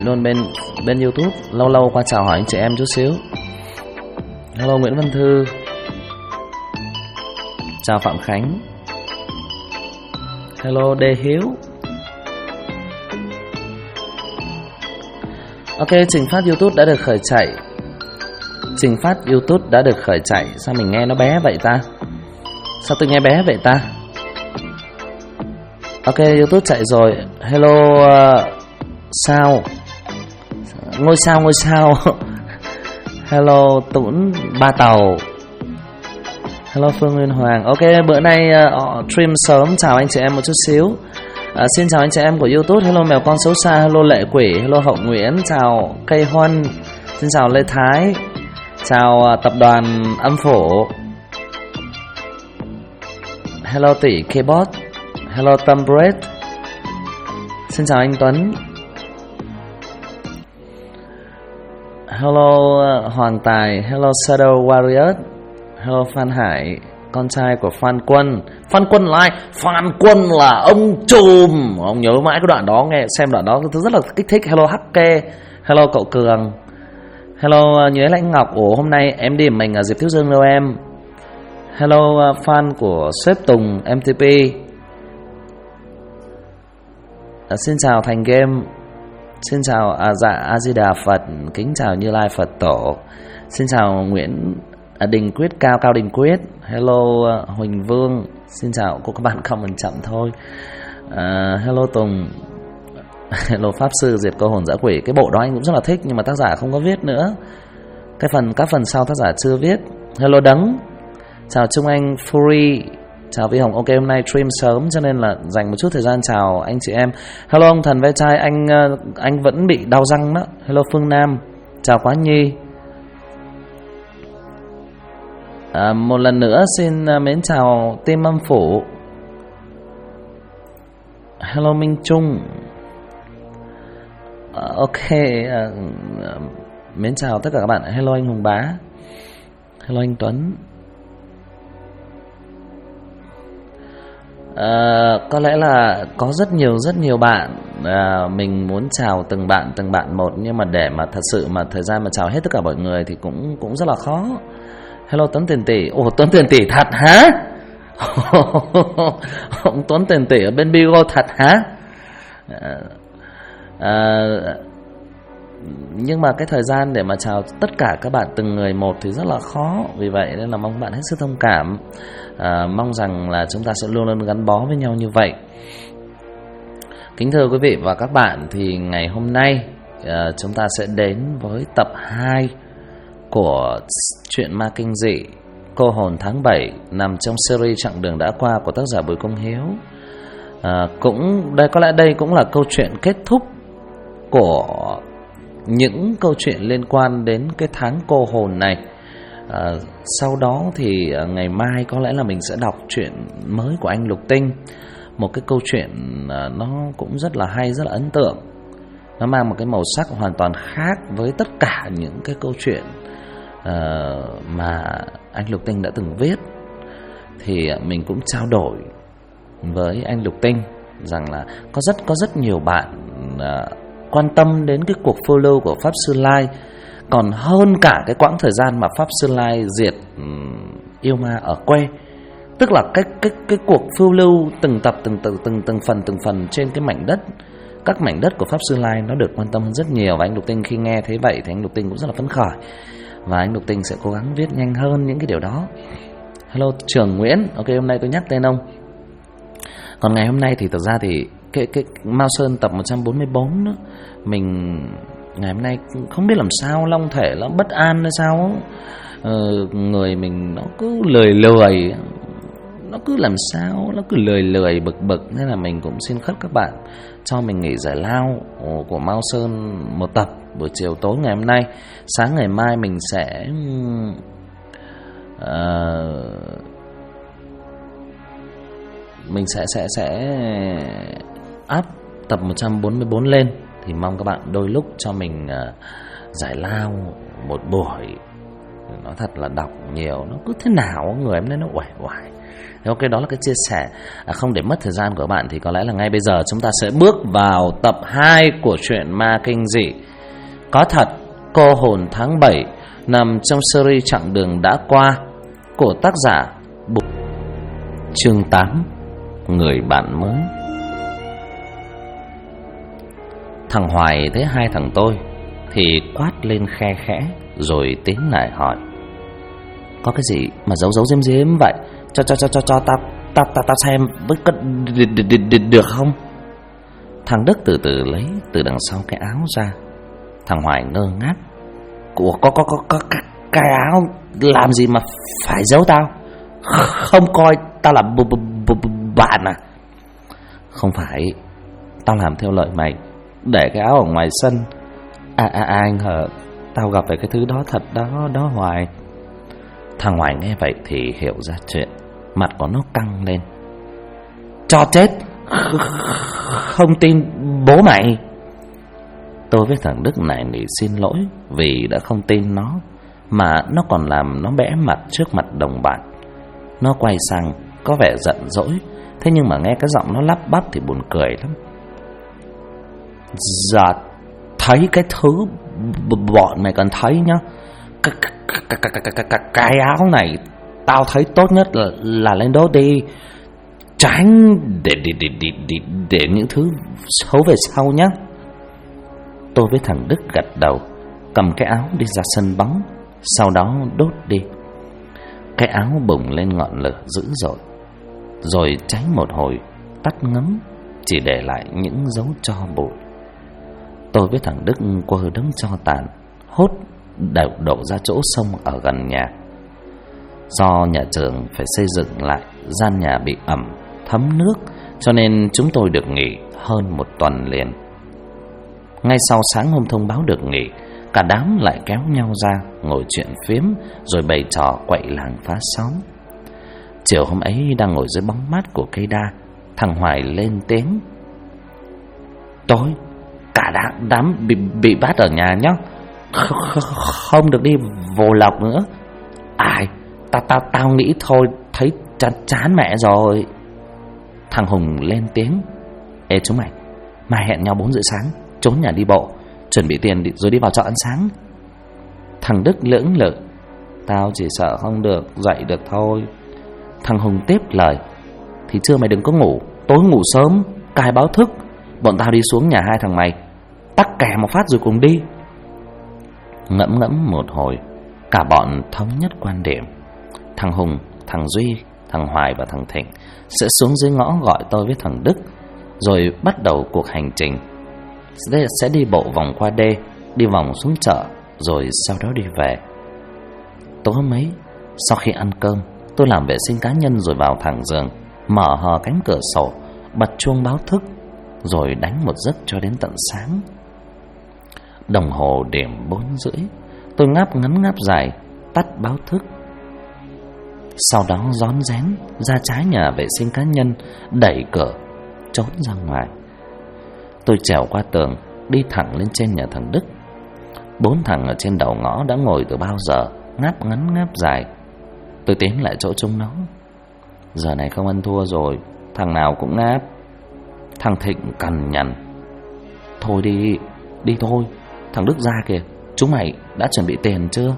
Luôn bên YouTube lâu lâu qua chào hỏi anh chị em chút xíu. Hello Nguyễn Văn Thư, chào Phạm Khánh, hello Đê Hiếu. Ok, trình phát YouTube đã được khởi chạy. Trình phát YouTube đã được khởi chạy. Sao mình nghe nó bé vậy ta? Sao tôi nghe bé vậy ta? Ok, YouTube chạy rồi. Hello sao ngôi sao hello Tuấn Ba Tàu, hello Phương Nguyên Hoàng. Ok, bữa nay stream sớm. Chào anh chị em một chút xíu. Xin chào anh chị em của YouTube. Hello Mèo Con Xấu Xa, hello Lệ Quỷ, hello Hậu Nguyễn, chào Cây Huân, xin chào Lê Thái, chào tập đoàn Âm Phổ, hello Tỷ Keyboard, hello Tâm Bread, xin chào anh Tuấn, hello Hoàng Tài, hello Shadow Warrior, hello Phan Hải, con trai của Phan Quân. Phan Quân là ai? Phan Quân là ông trùm. Ông nhớ mãi cái đoạn đó, nghe xem đoạn đó tôi rất là kích thích. Hello Hacke, hello cậu Cường, hello Nhuế Lãnh Ngọc. Ủa hôm nay em đi mình ở Diệp Thiếu Dương đâu em? Hello fan của sếp Tùng MTP. Xin chào Thành Game. Xin chào A Di Đà Phật, kính chào Như Lai Phật Tổ. Xin chào Nguyễn Đình Quyết, Cao Đình Quyết. Hello Huỳnh Vương. Xin chào cô, các bạn comment chậm thôi. Hello Tùng. Hello Pháp Sư Diệt Cô Hồn Dã Quỷ. Cái bộ đó anh cũng rất là thích nhưng mà tác giả không có viết nữa. Các phần sau tác giả chưa viết. Hello Đấng. Chào Trung Anh Fury. Chào Vi Hồng. Ok, hôm nay stream sớm cho nên là dành một chút thời gian chào anh chị em. Hello ông Thần Ve Chai, anh vẫn bị đau răng đó. Hello Phương Nam. Chào Quá Nhi. Một lần nữa xin mến chào team Âm Phủ. Hello Minh Trung. Ok, mến chào tất cả các bạn. Hello anh Hùng Bá. Hello anh Tuấn. Có lẽ là có rất nhiều bạn. Mình muốn chào từng bạn một, nhưng mà để mà thật sự mà thời gian mà chào hết tất cả mọi người thì cũng rất là khó. Hello Tuấn Tiền Tỷ. Ồ, Tuấn Tiền Tỷ thật hả? Ông Tuấn Tiền Tỷ ở bên Bigo thật hả? Nhưng mà cái thời gian để mà chào tất cả các bạn từng người một thì rất là khó. Vì vậy nên là mong bạn hết sức thông cảm. Mong rằng là chúng ta sẽ luôn luôn gắn bó với nhau như vậy. Kính thưa quý vị và các bạn, thì ngày hôm nay chúng ta sẽ đến với tập 2 của truyện ma kinh dị Cô Hồn Tháng 7, nằm trong series Chặng Đường Đã Qua của tác giả Bùi Công Hiếu. Có lẽ đây cũng là câu chuyện kết thúc của những câu chuyện liên quan đến cái tháng cô hồn này. Sau đó thì ngày mai có lẽ là mình sẽ đọc chuyện mới của anh Lục Tinh. Một cái câu chuyện nó cũng rất là hay, rất là ấn tượng. Nó mang một cái màu sắc hoàn toàn khác với tất cả những cái câu chuyện mà anh Lục Tinh đã từng viết. Thì mình cũng trao đổi với anh Lục Tinh rằng là có rất nhiều bạn quan tâm đến cái cuộc phiêu lưu của Pháp Sư Lai, còn hơn cả cái quãng thời gian mà Pháp Sư Lai diệt yêu ma ở quê. Tức là cái cuộc phiêu lưu từng tập từng phần trên cái mảnh đất, các mảnh đất của Pháp Sư Lai nó được quan tâm hơn rất nhiều. Và anh Lục Tinh khi nghe thấy vậy thì anh Lục Tinh cũng rất là phấn khởi, và anh Lục Tinh sẽ cố gắng viết nhanh hơn những cái điều đó. Hello Trường Nguyễn. Ok, hôm nay tôi nhắc tên ông. Còn ngày hôm nay thì thực ra thì cái Mao Sơn tập 144 đó, mình ngày hôm nay không biết làm sao, long thể nó bất an hay sao. Người mình nó cứ lười, nó cứ làm sao, nó cứ lười bực. Nên là mình cũng xin khất các bạn cho mình nghỉ giải lao của Mao Sơn một tập buổi chiều tối ngày hôm nay. Sáng ngày mai mình sẽ up tập 144 lên. Thì mong các bạn đôi lúc cho mình giải lao một buổi. Nói thật là đọc nhiều nó cứ thế nào người em nên nó uể oải. Ok, đó là cái chia sẻ. Không để mất thời gian của bạn thì có lẽ là ngay bây giờ chúng ta sẽ bước vào tập 2 của truyện ma kinh dị Có Thật Cô Hồn Tháng 7, nằm trong series Chặng Đường Đã Qua của tác giả Chương 8, Người Bạn Mới. Thằng Hoài thấy hai thằng tôi thì quát lên khe khẽ, rồi tiến lại hỏi: có cái gì mà giấu giấu giếm giếm vậy? Cho tao xem với được không? Thằng Đức từ từ lấy từ đằng sau cái áo ra. Thằng Hoài ngơ ngác: Ủa, có cái áo làm gì mà phải giấu tao? Không coi tao là bạn à? Không phải, tao làm theo lời mày, để cái áo ở ngoài sân. Anh hả? Tao gặp phải cái thứ đó thật đó Hoài. Thằng Hoài nghe vậy thì hiểu ra chuyện, mặt của nó căng lên: cho chết, không tin bố mày. Tôi với thằng Đức này nỉ xin lỗi vì đã không tin nó, mà nó còn làm nó bẽ mặt trước mặt đồng bạn. Nó quay sang có vẻ giận dỗi, thế nhưng mà nghe cái giọng nó lắp bắp thì buồn cười lắm. Dạ, thấy cái thứ bọn mày cần thấy nhá. Cái áo này tao thấy tốt nhất là lên đó đi, tránh để những thứ xấu về sau nhá. Tôi với thằng Đức gật đầu, cầm cái áo đi ra sân bóng, sau đó đốt đi. Cái áo bùng lên ngọn lửa dữ dội, rồi cháy một hồi tắt ngấm, chỉ để lại những dấu tro bụi. Tôi với thằng Đức quơ đống tro tàn hốt đổ ra chỗ sông ở gần nhà. Do nhà trường phải xây dựng lại, gian nhà bị ẩm thấm nước, cho nên chúng tôi được nghỉ hơn một tuần liền. Ngay sau sáng hôm thông báo được nghỉ, cả đám lại kéo nhau ra ngồi chuyện phiếm, rồi bày trò quậy làng phá xóm. Chiều hôm ấy đang ngồi dưới bóng mát của cây đa, thằng Hoài lên tiếng: tối cả đám bị bắt ở nhà nhá, không được đi Vô Lộc nữa. Ai, tao nghĩ thôi, thấy chán mẹ rồi. Thằng Hùng lên tiếng: ê chúng mày, mai hẹn nhau 4 giờ sáng trốn nhà đi bộ, chuẩn bị tiền rồi đi vào chợ ăn sáng. Thằng Đức lưỡng lự: tao chỉ sợ không được dậy được thôi. Thằng Hùng tiếp lời: thì trưa mày đừng có ngủ, tối ngủ sớm, cài báo thức, bọn tao đi xuống nhà hai thằng mày tắc kè một phát rồi cùng đi. Ngẫm một hồi, cả bọn thống nhất quan điểm. Thằng Hùng, thằng Duy, thằng Hoài và thằng Thịnh sẽ xuống dưới ngõ gọi tôi với thằng Đức, rồi bắt đầu cuộc hành trình. Sẽ đi bộ vòng qua đê, đi vòng xuống chợ, rồi sau đó đi về. Tối hôm ấy, sau khi ăn cơm, tôi làm vệ sinh cá nhân rồi vào thẳng giường, mở hờ cánh cửa sổ, bật chuông báo thức, rồi đánh một giấc cho đến tận sáng. Đồng hồ điểm 4 rưỡi, tôi ngáp ngắn ngáp dài, tắt báo thức. Sau đó rón rén ra trái nhà vệ sinh cá nhân, đẩy cửa trốn ra ngoài. Tôi trèo qua tường, đi thẳng lên trên nhà thằng Đức. 4 thằng ở trên đầu ngõ đã ngồi từ bao giờ, ngáp ngắn ngáp dài. Tôi tiến lại chỗ chúng nó. Giờ này không ăn thua rồi, thằng nào cũng ngáp. Thằng Thịnh cằn nhằn: thôi đi thôi, thằng Đức ra kìa, chúng mày đã chuẩn bị tiền chưa?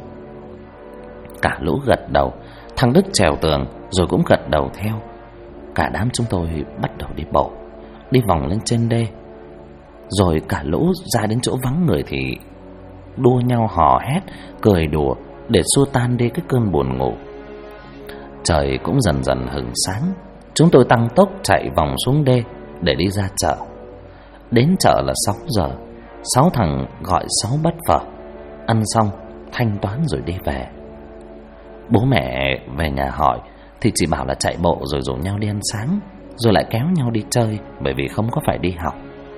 Cả lũ gật đầu. Thằng Đức trèo tường rồi cũng gật đầu theo. Cả đám chúng tôi bắt đầu đi bộ, đi vòng lên trên đê. Rồi cả lũ ra đến chỗ vắng người thì đua nhau hò hét, cười đùa để xua tan đi cái cơn buồn ngủ. Trời cũng dần dần hửng sáng. Chúng tôi tăng tốc chạy vòng xuống đê để đi ra chợ. Đến chợ là 6 giờ. 6 thằng gọi 6 bát phở, ăn xong thanh toán rồi đi về. Bố mẹ về nhà hỏi thì chỉ bảo là chạy bộ rồi rủ nhau đi ăn sáng, rồi lại kéo nhau đi chơi, bởi vì không có phải đi học.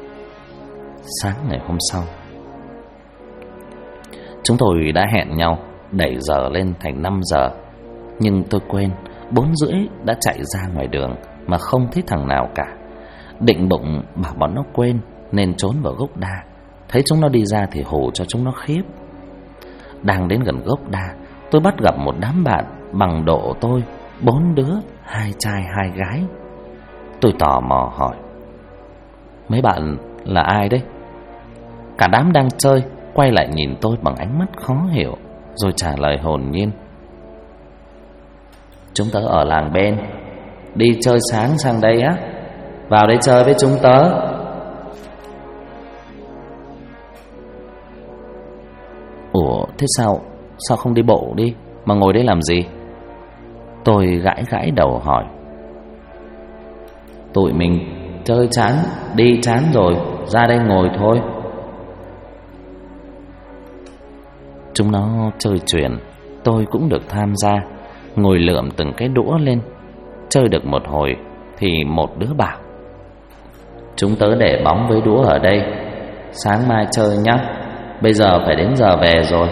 Sáng ngày hôm sau, chúng tôi đã hẹn nhau đẩy giờ lên thành 5 giờ. Nhưng tôi quên, 4 rưỡi đã chạy ra ngoài đường mà không thấy thằng nào cả. Định bụng bảo bọn nó quên nên trốn vào gốc đa. Thấy chúng nó đi ra thì hù cho chúng nó khiếp. Đang đến gần gốc đa, tôi bắt gặp một đám bạn bằng độ tôi, 4 đứa 2 trai 2 gái. Tôi tò mò hỏi: mấy bạn là ai đấy? Cả đám đang chơi quay lại nhìn tôi bằng ánh mắt khó hiểu, rồi trả lời hồn nhiên: chúng tớ ở làng bên, đi chơi sáng sang đây á, vào đây chơi với chúng tớ. Ủa, thế sao không đi bộ đi mà ngồi đây làm gì? Tôi gãi đầu hỏi. Tụi mình chơi chán, đi chán rồi, ra đây ngồi thôi. Chúng nó chơi chuyền, tôi cũng được tham gia, ngồi lượm từng cái đũa lên. Chơi được một hồi thì một đứa bảo: chúng tớ để bóng với đũa ở đây, sáng mai chơi nhá, bây giờ phải đến giờ về rồi.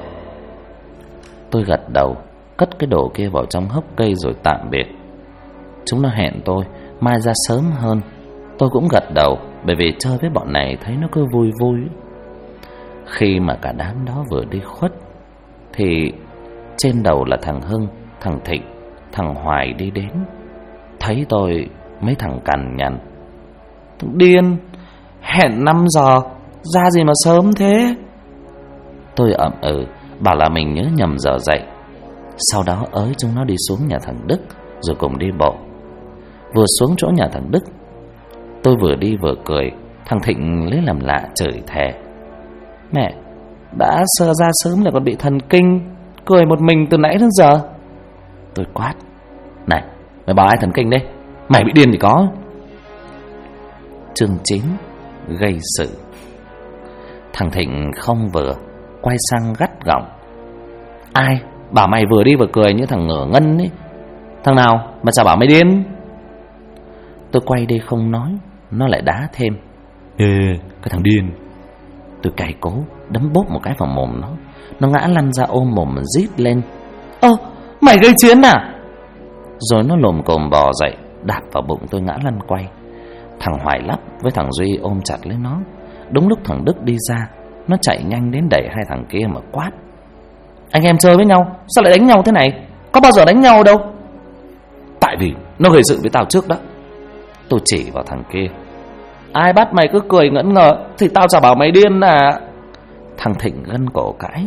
Tôi gật đầu, cất cái đồ kia vào trong hốc cây rồi tạm biệt. Chúng nó hẹn tôi mai ra sớm hơn. Tôi cũng gật đầu, bởi vì chơi với bọn này thấy nó cứ vui vui. Khi mà cả đám đó vừa đi khuất thì trên đầu là thằng Hưng, thằng Thịnh, thằng Hoài đi đến. Thấy tôi, mấy thằng cằn nhằn: điên, hẹn 5 giờ, ra gì mà sớm thế? Tôi ậm bảo là mình nhớ nhầm giờ dậy. Sau đó ới chúng nó đi xuống nhà thằng Đức, rồi cùng đi bộ. Vừa xuống chỗ nhà thằng Đức, tôi vừa đi vừa cười. Thằng Thịnh lấy làm lạ chửi thề: mẹ, đã sơ ra sớm là còn bị thần kinh, cười một mình từ nãy đến giờ. Tôi quát: này, mày bảo ai thần kinh đấy? Mày bị điên thì có. Chương 9: gây sự. Thằng Thịnh không vừa, quay sang gắt gỏng: ai bảo mày vừa đi vừa cười như thằng ngửa ngân ấy? Thằng nào mà chả bảo mày điên? Tôi quay đi không nói, nó lại đá thêm: ê, cái thằng điên. Tôi cày cố đấm bốp một cái vào mồm nó. Nó ngã lăn ra ôm mồm mà rít lên: ơ, mày gây chiến à? Rồi nó lồm cồm bò dậy, đạp vào bụng tôi ngã lăn quay. Thằng Hoài Lắp với thằng Duy ôm chặt lấy nó. Đúng lúc thằng Đức đi ra, nó chạy nhanh đến đẩy hai thằng kia mà quát: anh em chơi với nhau, sao lại đánh nhau thế này? Có bao giờ đánh nhau đâu. Tại vì nó gây sự với tao trước đó. Tôi chỉ vào thằng kia: ai bắt mày cứ cười ngẩn ngơ thì tao chả bảo mày điên à? Thằng Thịnh gân cổ cãi: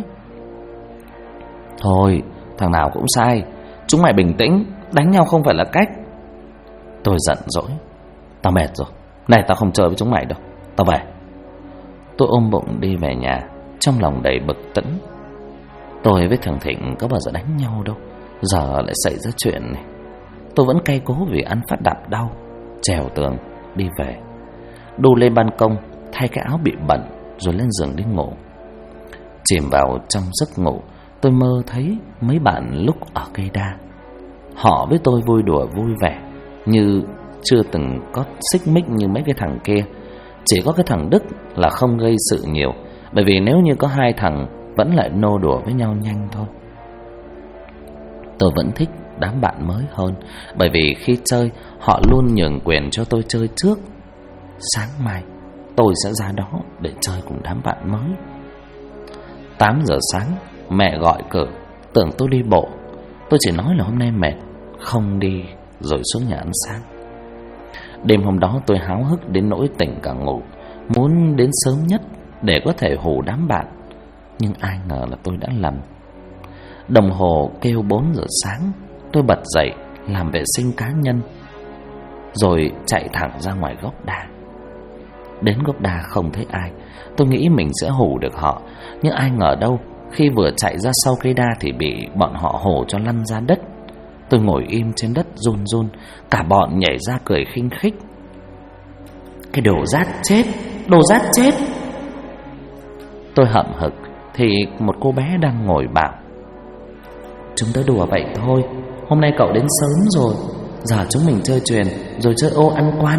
thôi, thằng nào cũng sai, chúng mày bình tĩnh, đánh nhau không phải là cách. Tôi giận dỗi: tao mệt rồi, này tao không chơi với chúng mày đâu, tao về. Tôi ôm bụng đi về nhà, trong lòng đầy bực tĩnh. Tôi với thằng Thịnh có bao giờ đánh nhau đâu, giờ lại xảy ra chuyện này. Tôi vẫn cay cố vì ăn phát đạp đau, trèo tường đi về, đu lên ban công thay cái áo bị bẩn rồi lên giường đi ngủ. Chìm vào trong giấc ngủ, tôi mơ thấy mấy bạn lúc ở cây đa. Họ với tôi vui đùa vui vẻ, như chưa từng có xích mích như mấy cái thằng kia. Chỉ có cái thằng Đức là không gây sự nhiều, bởi vì nếu như có hai thằng vẫn lại nô đùa với nhau nhanh thôi. Tôi vẫn thích đám bạn mới hơn, bởi vì khi chơi họ luôn nhường quyền cho tôi chơi trước. Sáng mai tôi sẽ ra đó để chơi cùng đám bạn mới. 8 giờ sáng mẹ gọi cửa, tưởng tôi đi bộ. Tôi chỉ nói là hôm nay mệt, không đi, rồi xuống nhà ăn sáng. Đêm hôm đó tôi háo hức đến nỗi tỉnh cả ngủ, muốn đến sớm nhất để có thể hù đám bạn. Nhưng ai ngờ là tôi đã lầm. Đồng hồ kêu 4 giờ sáng. Tôi bật dậy làm vệ sinh cá nhân, rồi chạy thẳng ra ngoài gốc đa. Đến gốc đa không thấy ai. Tôi nghĩ mình sẽ hù được họ, nhưng ai ngờ đâu, khi vừa chạy ra sau cây đa thì bị bọn họ hù cho lăn ra đất. Tôi ngồi im trên đất run run. Cả bọn nhảy ra cười khinh khích: cái đồ rát chết, đồ rát chết. Tôi hậm hực thì một cô bé đang ngồi bảo: chúng tớ đùa vậy thôi, hôm nay cậu đến sớm rồi, giờ chúng mình chơi chuyền rồi chơi ô ăn quan.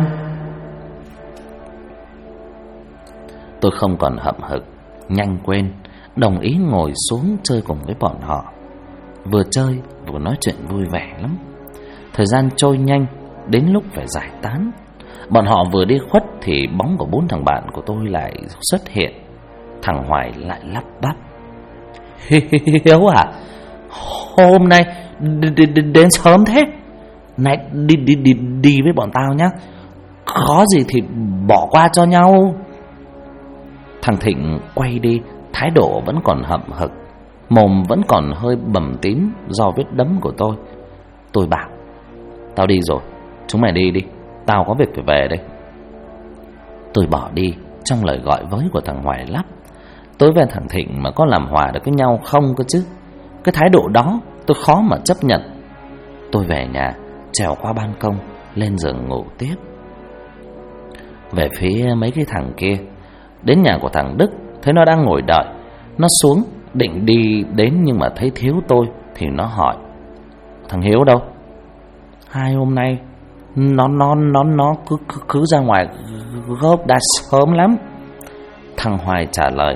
Tôi không còn hậm hực, nhanh quên, đồng ý ngồi xuống chơi cùng với bọn họ. Vừa chơi vừa nói chuyện vui vẻ lắm. Thời gian trôi nhanh, đến lúc phải giải tán. Bọn họ vừa đi khuất thì bóng của 4 thằng bạn của tôi lại xuất hiện. Thằng Hoài lại lắp bắp: Hiếu à, hôm nay đến sớm thế? Này, đi với bọn tao nhá. Khó gì thì bỏ qua cho nhau. Thằng Thịnh quay đi, thái độ vẫn còn hậm hực, mồm vẫn còn hơi bầm tím do vết đấm của tôi. Tôi bảo: tao đi rồi, chúng mày đi đi, tao có việc phải về đây. Tôi bỏ đi trong lời gọi với của thằng Hoài Lắp. Tôi với thằng Thịnh mà có làm hòa được với nhau không cơ chứ? Cái thái độ đó tôi khó mà chấp nhận. Tôi về nhà, trèo qua ban công, lên giường ngủ tiếp. Về phía mấy cái thằng kia, đến nhà của thằng Đức, thấy nó đang ngồi đợi. Nó xuống định đi đến nhưng mà thấy thiếu tôi thì nó hỏi: thằng Hiếu đâu? 2 hôm nay nó cứ ra ngoài gốc đa sớm lắm. Thằng Hoài trả lời: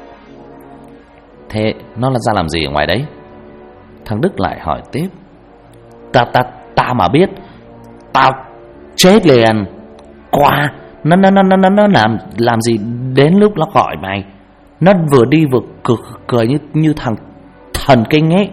thế nó là ra làm gì ở ngoài đấy? Thằng Đức lại hỏi tiếp: Ta mà biết, tao chết liền. Qua nó làm gì đến lúc nó gọi mày? Nó vừa đi vừa cười như thằng thần kinh ấy.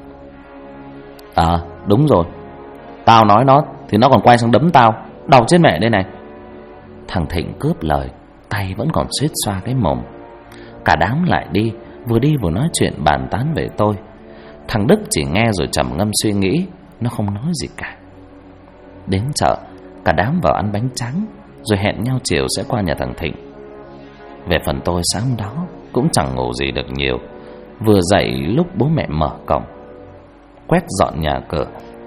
Đúng rồi, tao nói nó thì nó còn quay sang đấm tao, đau chết mẹ đây này. Thằng Thịnh cướp lời, tay vẫn còn suýt xoa cái mồm. Cả đám lại đi, vừa đi vừa nói chuyện bàn tán về tôi. Thằng Đức chỉ nghe rồi trầm ngâm suy nghĩ, nó không nói gì cả. Đến chợ, cả đám vào ăn bánh tráng, rồi hẹn nhau chiều sẽ qua nhà thằng Thịnh. Về phần tôi sáng đó cũng chẳng ngủ gì được nhiều. Vừa dậy lúc bố mẹ mở cổng, quét dọn nhà cửa,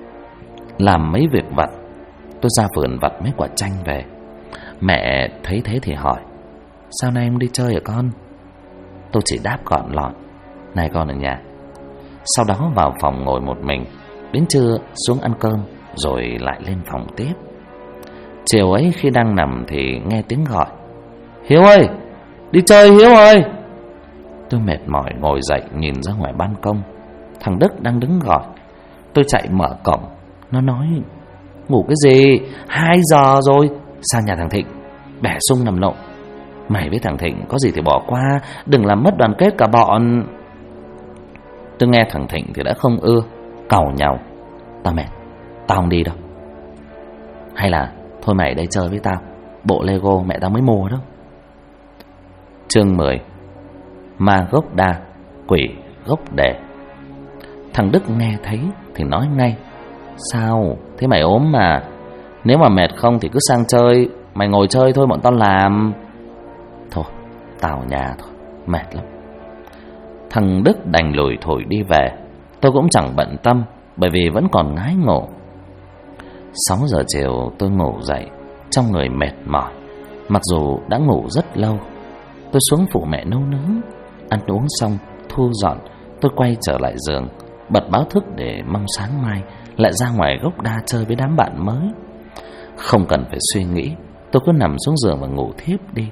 làm mấy việc vặt, tôi ra vườn vặt mấy quả chanh về. Mẹ thấy thế thì hỏi: sao nay em đi chơi hả con? Tôi chỉ đáp gọn lọn: này con ở nhà. Sau đó vào phòng ngồi một mình. Đến trưa xuống ăn cơm, rồi lại lên phòng tiếp. Chiều ấy khi đang nằm thì nghe tiếng gọi: Hiếu ơi, đi chơi Hiếu ơi. Tôi mệt mỏi ngồi dậy nhìn ra ngoài ban công. Thằng Đức đang đứng gọi. Tôi chạy mở cổng. Nó nói: ngủ cái gì, 2 giờ rồi, sang nhà thằng Thịnh bẻ sung nằm nộ. Mày với thằng Thịnh có gì thì bỏ qua, đừng làm mất đoàn kết cả bọn. Tôi nghe thằng Thịnh thì đã không ưa, càu nhàu: tao mệt, tao không đi đâu. Hay là thôi mày đây chơi với tao, bộ Lego mẹ tao mới mua đó. Chương 10: Ma gốc đa, quỷ gốc đề. Thằng Đức nghe thấy thì nói ngay: sao, thế mày ốm mà, nếu mà mệt không thì cứ sang chơi, mày ngồi chơi thôi bọn tao làm. Thôi, tao ở nhà thôi, mệt lắm. Thằng Đức đành lủi thổi đi về. Tôi cũng chẳng bận tâm, bởi vì vẫn còn ngái ngủ. 6 giờ chiều tôi ngủ dậy, trong người mệt mỏi, mặc dù đã ngủ rất lâu. Tôi xuống phụ mẹ nấu nướng. Ăn uống xong, thu dọn, tôi quay trở lại giường, bật báo thức để mong sáng mai lại ra ngoài gốc đa chơi với đám bạn mới. Không cần phải suy nghĩ, tôi cứ nằm xuống giường và ngủ thiếp đi.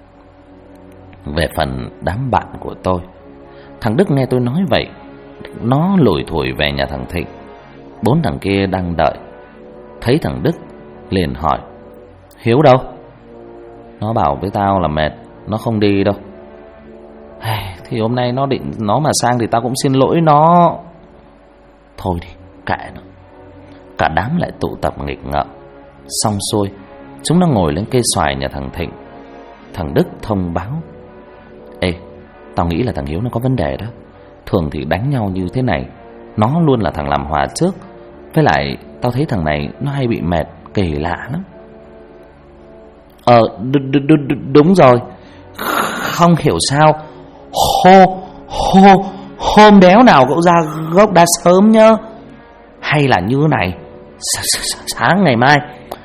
Về phần đám bạn của tôi, thằng Đức nghe tôi nói vậy, nó lủi thủi về nhà thằng Thịnh. 4 thằng kia đang đợi. Thấy thằng Đức liền hỏi: Hiếu đâu? Nó bảo với tao là mệt, nó không đi đâu. Thì hôm nay nó mà sang thì tao cũng xin lỗi nó. Thôi đi, kệ nó. Cả đám lại tụ tập nghịch ngợm. Xong xuôi, chúng nó ngồi lên cây xoài nhà thằng Thịnh. Thằng Đức thông báo: ê, tao nghĩ là thằng Hiếu nó có vấn đề đó. Thường thì đánh nhau như thế này, nó luôn là thằng làm hòa trước. Với lại tao thấy thằng này nó hay bị mệt, kỳ lạ lắm. Đúng rồi. Không hiểu sao hôm đéo nào cậu ra gốc đa sớm nhá. Hay là như này, sáng ngày mai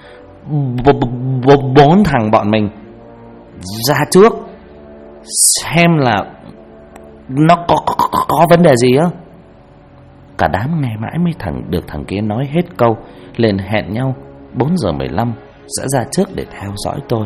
4 thằng bọn mình ra trước, xem là nó có vấn đề gì á. Cả đám nghe mãi mới được thằng kia nói hết câu, liền hẹn nhau 4 giờ 15 sẽ ra trước để theo dõi tôi.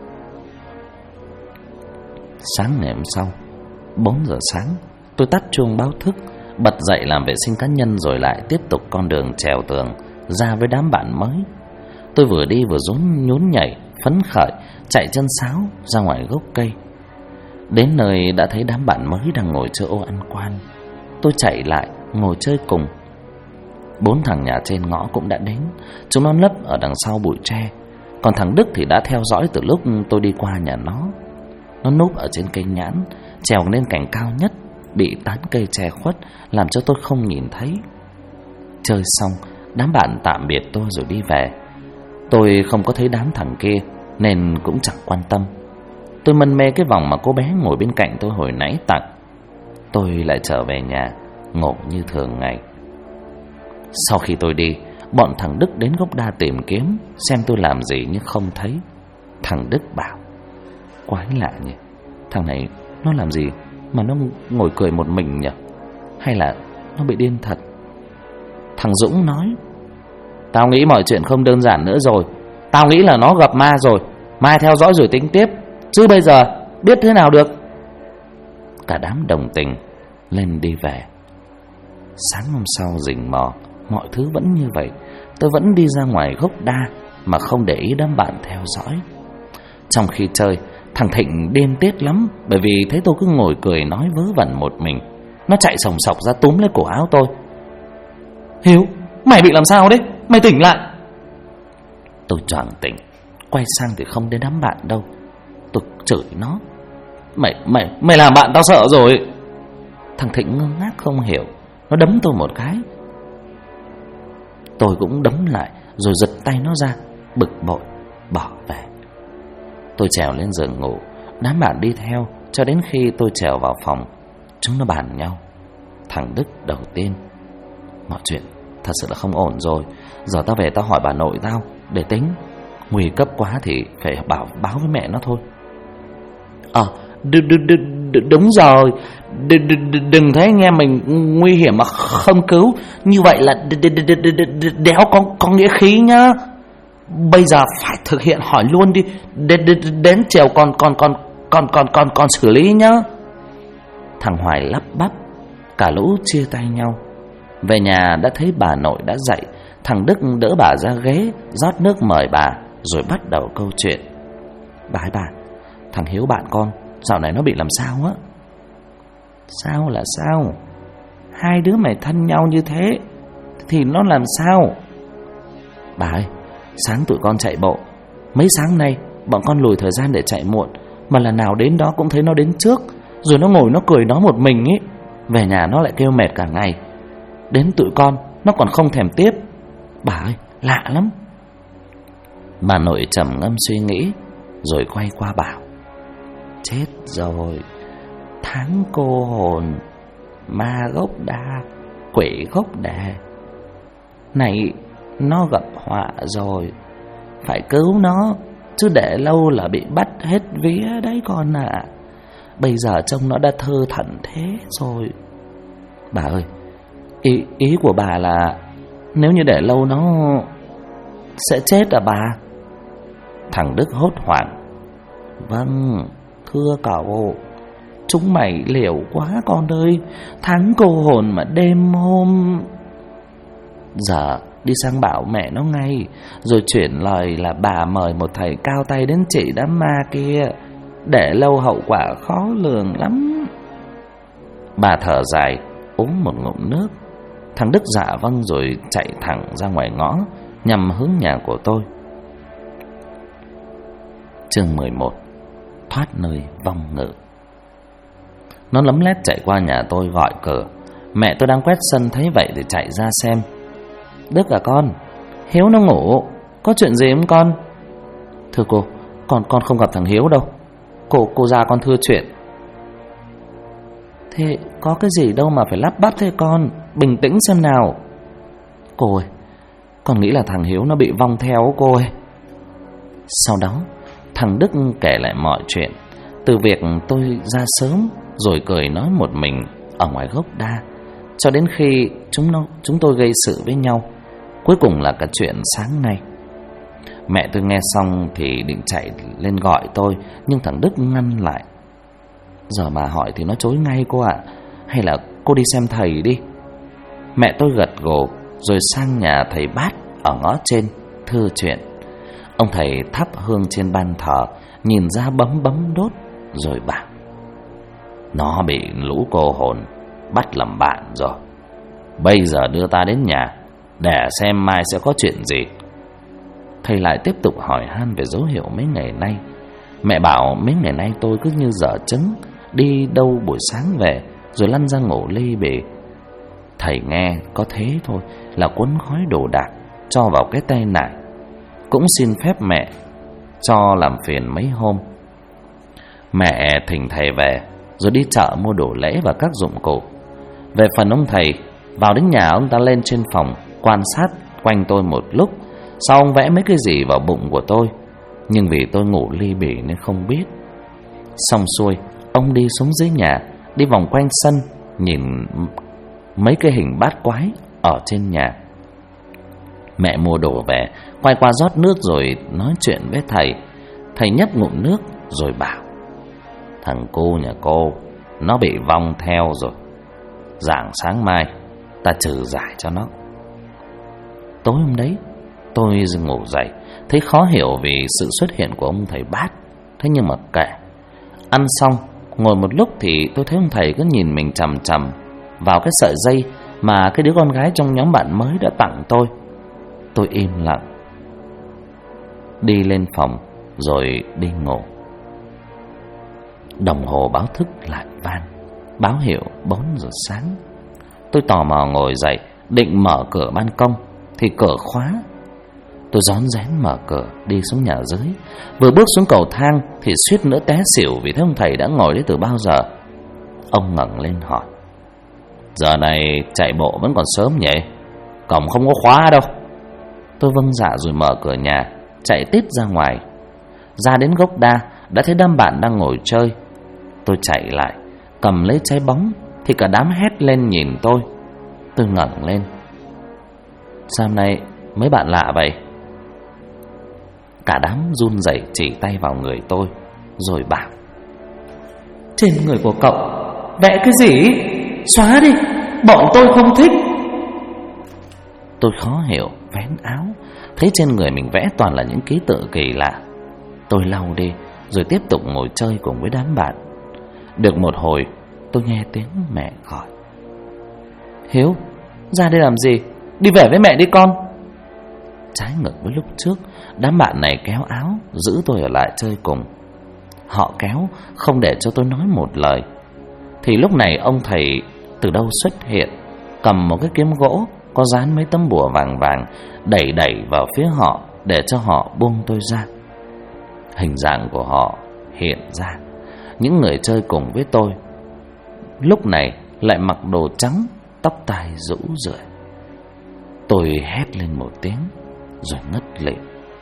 Sáng ngày hôm sau 4 giờ sáng, tôi tắt chuông báo thức, bật dậy làm vệ sinh cá nhân, rồi lại tiếp tục con đường trèo tường ra với đám bạn mới. Tôi vừa đi vừa nhún nhảy phấn khởi, chạy chân sáo ra ngoài gốc cây. Đến nơi đã thấy đám bạn mới đang ngồi chơi ô ăn quan. Tôi chạy lại ngồi chơi cùng. 4 thằng nhà trên ngõ cũng đã đến. Chúng nó nấp ở đằng sau bụi tre. Còn thằng Đức thì đã theo dõi từ lúc tôi đi qua nhà nó. Nó núp ở trên cây nhãn, trèo lên cành cao nhất, bị tán cây che khuất, làm cho tôi không nhìn thấy. Chơi xong, đám bạn tạm biệt tôi rồi đi về. Tôi không có thấy đám thằng kia nên cũng chẳng quan tâm. Tôi mân mê cái vòng mà cô bé ngồi bên cạnh tôi hồi nãy tặng. Tôi lại trở về nhà, ngủ như thường ngày. Sau khi tôi đi, bọn thằng Đức đến gốc đa tìm kiếm xem tôi làm gì nhưng không thấy. Thằng Đức bảo: quái lạ nhỉ, thằng này nó làm gì mà nó ngồi cười một mình nhỉ? Hay là nó bị điên thật? Thằng Dũng nói: tao nghĩ mọi chuyện không đơn giản nữa rồi. Tao nghĩ là nó gặp ma rồi, mai theo dõi rồi tính tiếp, chứ bây giờ biết thế nào được. Cả đám đồng tình lên đi về. Sáng hôm sau rình mò, mọi thứ vẫn như vậy. Tôi vẫn đi ra ngoài gốc đa mà không để ý đám bạn theo dõi. Trong khi chơi, thằng Thịnh điên tiết lắm, bởi vì thấy tôi cứ ngồi cười nói vớ vẩn một mình. Nó chạy sòng sọc ra túm lấy cổ áo tôi: Hiếu, mày bị làm sao đấy? Mày tỉnh lại! Tôi choàng tỉnh, quay sang thì không đến đám bạn đâu. Tôi chửi nó: Mày làm bạn tao sợ rồi. Thằng Thịnh ngơ ngác không hiểu, nó đấm tôi một cái. Tôi cũng đấm lại rồi giật tay nó ra, bực bội bỏ về. Tôi trèo lên giường ngủ, đám bạn đi theo cho đến khi tôi trèo vào phòng. Chúng nó bàn nhau. Thằng Đức đầu tiên: mọi chuyện thật sự là không ổn rồi. Giờ tao về tao hỏi bà nội tao để tính. Nguy cấp quá thì phải báo với mẹ nó thôi. Đúng rồi. Đừng thấy anh em mình nguy hiểm mà không cứu. Như vậy là đéo có nghĩa khí nhá. Bây giờ phải thực hiện hỏi luôn đi. Đến chiều còn xử lý nhá. Thằng Hoài lắp bắp. Cả lũ chia tay nhau. Về nhà đã thấy bà nội đã dậy. Thằng Đức đỡ bà ra ghế, rót nước mời bà, rồi bắt đầu câu chuyện. Bà, thằng Hiếu bạn con dạo này nó bị làm sao á? Sao là sao? Hai đứa mày thân nhau như thế thì nó làm sao? Bà ơi, sáng tụi con chạy bộ, mấy sáng nay bọn con lùi thời gian để chạy muộn, mà lần nào đến đó cũng thấy nó đến trước. Rồi nó ngồi nó cười nó một mình ấy. Về nhà nó lại kêu mệt cả ngày. Đến tụi con nó còn không thèm tiếp. Bà ơi, lạ lắm. Bà nội trầm ngâm suy nghĩ, rồi quay qua bảo: chết rồi, tháng cô hồn, ma gốc đa, quỷ gốc đề này nó gặp họa rồi. Phải cứu nó, chứ để lâu là bị bắt hết vía đấy con ạ. Bây giờ trông nó đã thơ thẩn thế rồi. Bà ơi, ý của bà là nếu như để lâu nó sẽ chết à bà? Thằng Đức hốt hoảng: vâng, thưa cậu, chúng mày liều quá con ơi. Tháng cô hồn mà đêm hôm. Giờ đi sang bảo mẹ nó ngay, rồi chuyển lời là bà mời một thầy cao tay đến trị đám ma kia. Để lâu hậu quả khó lường lắm. Bà thở dài, uống một ngụm nước. Thằng Đức dạ vâng rồi chạy thẳng ra ngoài ngõ, nhằm hướng nhà của tôi. Chương 11: thoát nơi vong ngữ. Nó lấm lét chạy qua nhà tôi gọi cửa. Mẹ tôi đang quét sân thấy vậy thì chạy ra xem. Đức à con, Hiếu nó ngủ, có chuyện gì không con? Thưa cô, con không gặp thằng Hiếu đâu. Cô ra con thưa chuyện. Thế có cái gì đâu mà phải lắp bắp thế con, bình tĩnh xem nào. Cô ơi, con nghĩ là thằng Hiếu nó bị vong theo cô ơi. Sau đó thằng Đức kể lại mọi chuyện, từ việc tôi ra sớm rồi cười nói một mình ở ngoài gốc đa, cho đến khi chúng tôi gây sự với nhau. Cuối cùng là cả chuyện sáng nay. Mẹ tôi nghe xong thì định chạy lên gọi tôi, nhưng thằng Đức ngăn lại. Giờ mà hỏi thì nó chối ngay cô ạ. Hay là cô đi xem thầy đi. Mẹ tôi gật gù rồi sang nhà thầy Bát ở ngõ trên thưa chuyện. Ông thầy thắp hương trên ban thờ, nhìn ra bấm đốt, rồi bảo: nó bị lũ cô hồn bắt làm bạn rồi. Bây giờ đưa ta đến nhà, để xem mai sẽ có chuyện gì. Thầy lại tiếp tục hỏi han về dấu hiệu mấy ngày nay. Mẹ bảo mấy ngày nay tôi cứ như dở trứng, đi đâu buổi sáng về rồi lăn ra ngủ ly bì. Thầy nghe có thế thôi là cuốn gói đồ đạc cho vào cái tay nải, cũng xin phép mẹ cho làm phiền mấy hôm. Mẹ thỉnh thầy về rồi đi chợ mua đồ lễ và các dụng cụ. Về phần ông thầy, vào đến nhà ông ta lên trên phòng quan sát quanh tôi một lúc, sau ông vẽ mấy cái gì vào bụng của tôi, nhưng vì tôi ngủ ly bì nên không biết. Xong xuôi, ông đi xuống dưới nhà, đi vòng quanh sân nhìn mấy cái hình bát quái ở trên nhà. Mẹ mua đồ về, quay qua rót nước rồi nói chuyện với thầy. Thầy nhấp ngụm nước rồi bảo: thằng cu nhà cô nó bị vong theo rồi, rạng sáng mai ta trừ giải cho nó. Tối hôm đấy tôi ngủ dậy thấy khó hiểu vì sự xuất hiện của ông thầy Bát. Thế nhưng mà kệ. Ăn xong ngồi một lúc thì tôi thấy ông thầy cứ nhìn mình chằm chằm vào cái sợi dây mà cái đứa con gái trong nhóm bạn mới đã tặng tôi. Tôi im lặng đi lên phòng rồi đi ngủ. Đồng hồ báo thức lại vang, báo hiệu 4 giờ sáng. Tôi tò mò ngồi dậy định mở cửa ban công thì cửa khóa. Tôi rón rén mở cửa đi xuống nhà dưới. Vừa bước xuống cầu thang thì suýt nữa té xỉu vì thấy ông thầy đã ngồi đấy từ bao giờ. Ông ngẩng lên hỏi: giờ này chạy bộ vẫn còn sớm nhỉ? Cổng không có khóa đâu. Tôi vâng dạ rồi mở cửa nhà, chạy tít ra ngoài. Ra đến gốc đa đã thấy đám bạn đang ngồi chơi. Tôi chạy lại cầm lấy trái bóng thì cả đám hét lên nhìn tôi. Tôi ngẩng lên: sao nay mấy bạn lạ vậy? Cả đám run rẩy chỉ tay vào người tôi rồi bảo: trên người của cậu vẽ cái gì? Xóa đi, bọn tôi không thích. Tôi khó hiểu vén áo, thấy trên người mình vẽ toàn là những ký tự kỳ lạ. Tôi lau đi rồi tiếp tục ngồi chơi cùng với đám bạn. Được một hồi tôi nghe tiếng mẹ gọi: Hiếu, ra đây làm gì? Đi về với mẹ đi con. Trái ngược với lúc trước, đám bạn này kéo áo giữ tôi ở lại chơi cùng. Họ kéo không để cho tôi nói một lời. Thì lúc này ông thầy từ đâu xuất hiện, cầm một cái kiếm gỗ có dán mấy tấm bùa vàng vàng, đẩy vào phía họ để cho họ buông tôi ra. Hình dạng của họ hiện ra. Những người chơi cùng với tôi lúc này lại mặc đồ trắng, tóc tai rũ rượi. Tôi hét lên một tiếng rồi ngất lịm.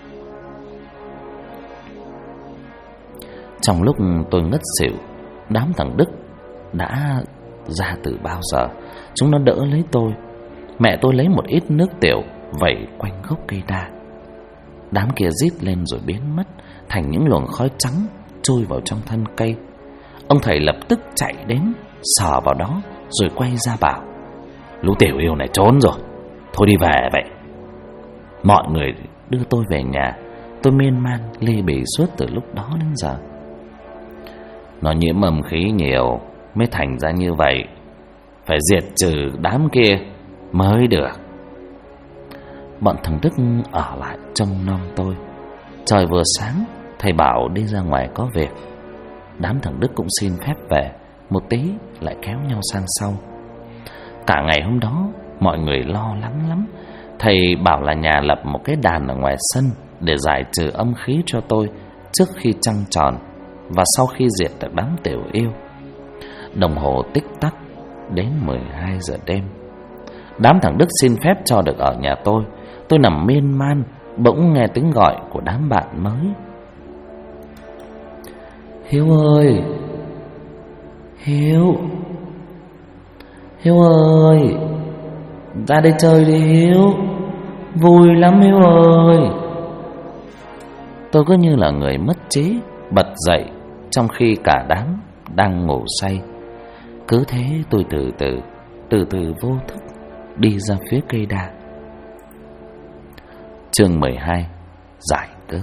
Trong lúc tôi ngất xỉu, đám thằng Đức đã ra từ bao giờ. Chúng nó đỡ lấy tôi. Mẹ tôi lấy một ít nước tiểu vẩy quanh gốc cây đa. Đám kia rít lên rồi biến mất thành những luồng khói trắng trôi vào trong thân cây. Ông thầy lập tức chạy đến, sờ vào đó rồi quay ra bảo: lũ tiểu yêu này trốn rồi, thôi đi về vậy. Mọi người đưa tôi về nhà. Tôi miên man ly bì suốt từ lúc đó đến giờ. Nó nhiễm âm khí nhiều mới thành ra như vậy, phải diệt trừ đám kia mới được. Bọn thằng Đức ở lại trông nom tôi. Trời vừa sáng, thầy bảo đi ra ngoài có việc. Đám thằng Đức cũng xin phép về, một tí lại kéo nhau sang sau. Cả ngày hôm đó mọi người lo lắng lắm. Thầy bảo là nhà lập một cái đàn ở ngoài sân để giải trừ âm khí cho tôi trước khi trăng tròn và sau khi diệt được đám tiểu yêu. Đồng hồ tích tắc đến 12 giờ đêm. Đám thằng Đức xin phép cho được ở nhà tôi. Tôi nằm miên man, bỗng nghe tiếng gọi của đám bạn mới: Hiếu ơi, Hiếu, Hiếu ơi, ra đây chơi đi Hiếu, vui lắm Hiếu ơi. Tôi cứ như là người mất trí, bật dậy trong khi cả đám đang ngủ say. Cứ thế tôi từ từ vô thức đi ra phía cây đa. Chương 12: giải cứu.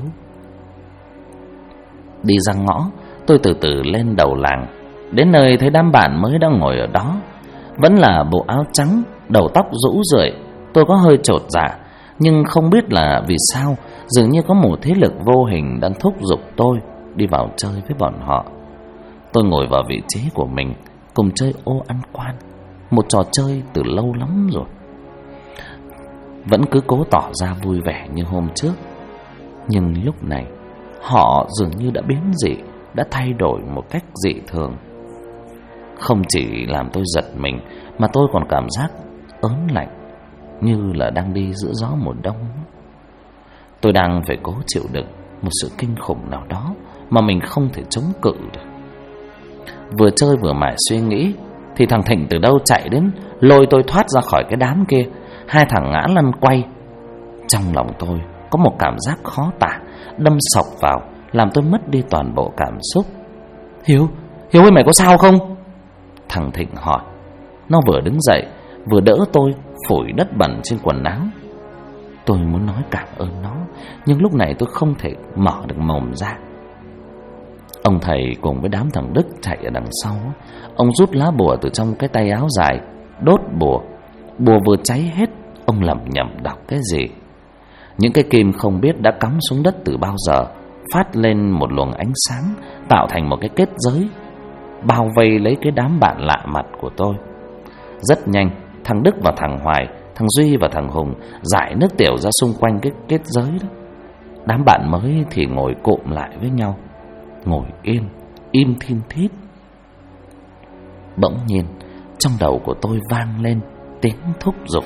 Đi ra ngõ, tôi từ từ lên đầu làng. Đến nơi thấy đám bạn mới đang ngồi ở đó, vẫn là bộ áo trắng, đầu tóc rũ rượi, Tôi có hơi chột dạ, nhưng không biết là vì sao, dường như có một thế lực vô hình đang thúc giục tôi đi vào chơi với bọn họ. Tôi ngồi vào vị trí của mình, cùng chơi ô ăn quan, một trò chơi từ lâu lắm rồi. Vẫn cứ cố tỏ ra vui vẻ như hôm trước, nhưng lúc này họ dường như đã biến dị, đã thay đổi một cách dị thường. Không chỉ làm tôi giật mình, mà tôi còn cảm giác ớn lạnh, như là đang đi giữa gió mùa đông. Tôi đang phải cố chịu đựng một sự kinh khủng nào đó mà mình không thể chống cự được. Vừa chơi vừa mải suy nghĩ thì thằng Thịnh từ đâu chạy đến, lôi tôi thoát ra khỏi cái đám kia. Hai thằng ngã lăn quay. Trong lòng tôi có một cảm giác khó tả, đâm sộc vào, làm tôi mất đi toàn bộ cảm xúc. Hiếu ơi, mày có sao không? Thằng Thịnh hỏi. Nó vừa đứng dậy vừa đỡ tôi phủi đất bẩn trên quần áo. Tôi muốn nói cảm ơn nó, nhưng lúc này tôi không thể mở được mồm ra. Ông thầy cùng với đám thằng Đức chạy ở đằng sau. Ông rút lá bùa từ trong cái tay áo dài, đốt bùa. Bùa vừa cháy hết, ông lẩm nhẩm đọc cái gì. Những cái kim không biết đã cắm xuống đất từ bao giờ, phát lên một luồng ánh sáng, tạo thành một cái kết giới, bao vây lấy cái đám bạn lạ mặt của tôi. Rất nhanh, thằng Đức và thằng Hoài, thằng Duy và thằng Hùng rải nước tiểu ra xung quanh cái kết giới đó. Đám bạn mới thì ngồi cụm lại với nhau, ngồi im thin thít. Bỗng nhiên trong đầu của tôi vang lên tiếng thúc giục.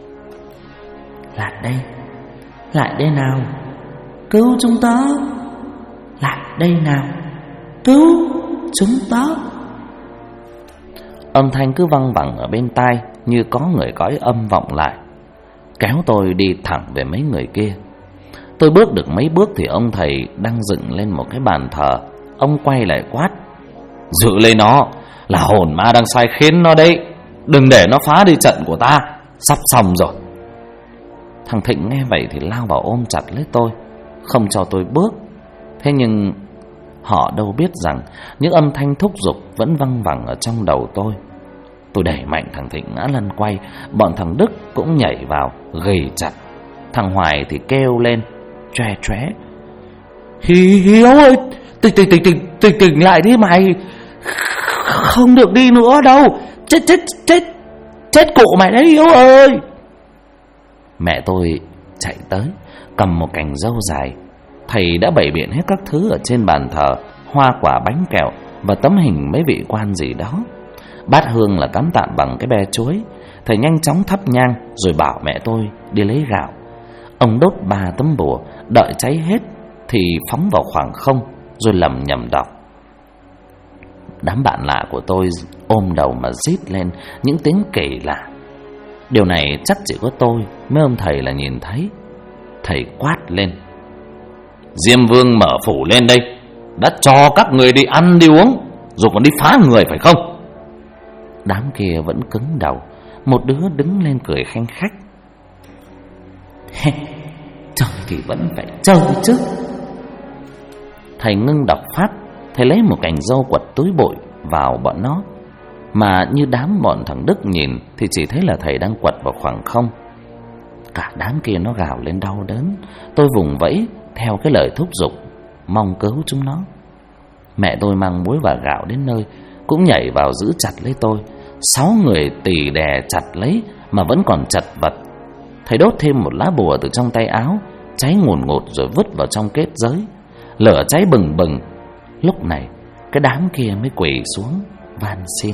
Lại đây nào, cứu chúng tớ. Lại đây nào, cứu chúng tớ. Âm thanh cứ văng vẳng ở bên tai, như có người cõi âm vọng lại, kéo tôi đi thẳng về mấy người kia. Tôi bước được mấy bước thì ông thầy đang dựng lên một cái bàn thờ. Ông quay lại quát: giữ lấy nó, là hồn ma đang sai khiến nó đấy, đừng để nó phá đi trận của ta, sắp xong rồi. Thằng Thịnh nghe vậy thì lao vào ôm chặt lấy tôi, không cho tôi bước. Thế nhưng họ đâu biết rằng những âm thanh thúc giục vẫn văng vẳng ở trong đầu tôi. Tôi đẩy mạnh thằng Thịnh ngã lăn quay. Bọn thằng Đức cũng nhảy vào ghì chặt. Thằng Hoài thì kêu lên choe choé: Hiếu ơi, tỉnh lại đi mày, không được đi nữa đâu, chết cụ mày đấy Hiếu ơi. Mẹ tôi chạy tới, cầm một cành dâu dài. Thầy đã bày biện hết các thứ ở trên bàn thờ, hoa quả bánh kẹo và tấm hình mấy vị quan gì đó. Bát hương là cắm tạm bằng cái be chuối. Thầy nhanh chóng thắp nhang rồi bảo mẹ tôi đi lấy gạo. Ông đốt 3 tấm bùa, đợi cháy hết thì phóng vào khoảng không, rồi lẩm nhẩm đọc. Đám bạn lạ của tôi ôm đầu mà rít lên những tiếng kỳ lạ. Điều này chắc chỉ có tôi mấy ông thầy là nhìn thấy. Thầy quát lên: Diêm Vương mở phủ lên đây, đã cho các người đi ăn đi uống, rồi còn đi phá người phải không? Đám kia vẫn cứng đầu. Một đứa đứng lên cười khanh khách: Trời thì vẫn phải chơi chứ. Thầy ngưng đọc pháp. Thầy lấy một cành dâu quật túi bụi vào bọn nó. Mà như đám bọn thằng Đức nhìn thì chỉ thấy là thầy đang quật vào khoảng không. Cả đám kia nó gào lên đau đớn. Tôi vùng vẫy theo cái lời thúc giục, mong cứu chúng nó. Mẹ tôi mang muối và gạo đến nơi cũng nhảy vào giữ chặt lấy tôi. 6 người tì đè chặt lấy mà vẫn còn chật vật. Thầy đốt thêm một lá bùa từ trong tay áo, cháy ngùn ngụt rồi vứt vào trong kết giới. Lửa cháy bừng bừng. Lúc này cái đám kia mới quỳ xuống van xin: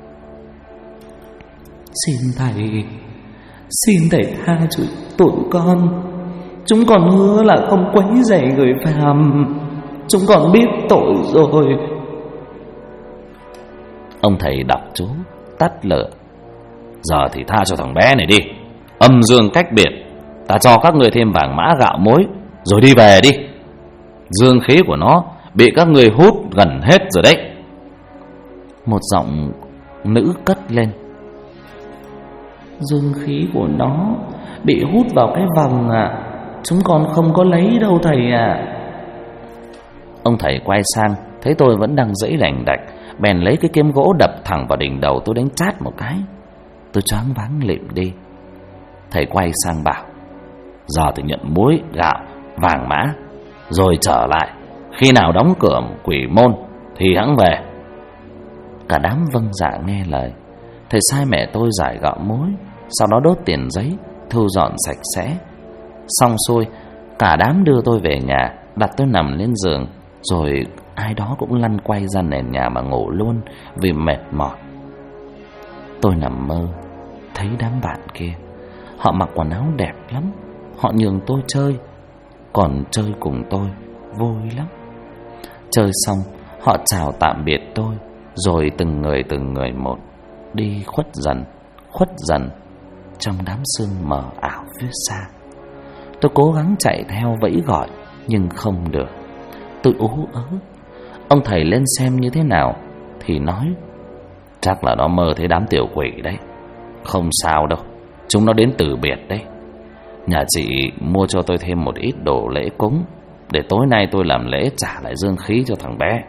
Xin thầy tha cho tụi con. Chúng còn hứa là không quấy rầy người phàm. Chúng còn biết tội rồi. Ông thầy đọc chú tắt lửa: Giờ thì tha cho thằng bé này đi. Âm dương cách biệt, ta cho các người thêm vàng mã gạo muối, rồi đi về đi. Dương khí của nó bị các người hút gần hết rồi đấy. Một giọng nữ cất lên: Dương khí của nó bị hút vào cái vòng à? Chúng con không có lấy đâu thầy à. Ông thầy quay sang thấy tôi vẫn đang giãy đành đạch, bèn lấy cái kiếm gỗ đập thẳng vào đỉnh đầu tôi đánh chát một cái. Tôi choáng váng lịm đi. Thầy quay sang bảo: giờ thì nhận muối, gạo, vàng mã, rồi trở lại. Khi nào đóng cửa quỷ môn thì hẵng về. Cả đám vâng dạ nghe lời. Thầy sai mẹ tôi rải gạo muối, sau đó đốt tiền giấy, thu dọn sạch sẽ. Xong xuôi, cả đám đưa tôi về nhà, đặt tôi nằm lên giường, rồi ai đó cũng lăn quay ra nền nhà mà ngủ luôn vì mệt mỏi. Tôi nằm mơ thấy đám bạn kia, họ mặc quần áo đẹp lắm, họ nhường tôi chơi, còn chơi cùng tôi vui lắm. Chơi xong, họ chào tạm biệt tôi, rồi từng người một đi khuất dần trong đám sương mờ ảo phía xa. Tôi cố gắng chạy theo vẫy gọi nhưng không được. Tôi ú ớ. Ông thầy lên xem như thế nào thì nói: chắc là nó mơ thấy đám tiểu quỷ đấy. Không sao đâu, chúng nó đến từ biệt đấy. Nhà chị mua cho tôi thêm một ít đồ lễ cúng, để tối nay tôi làm lễ trả lại dương khí cho thằng bé.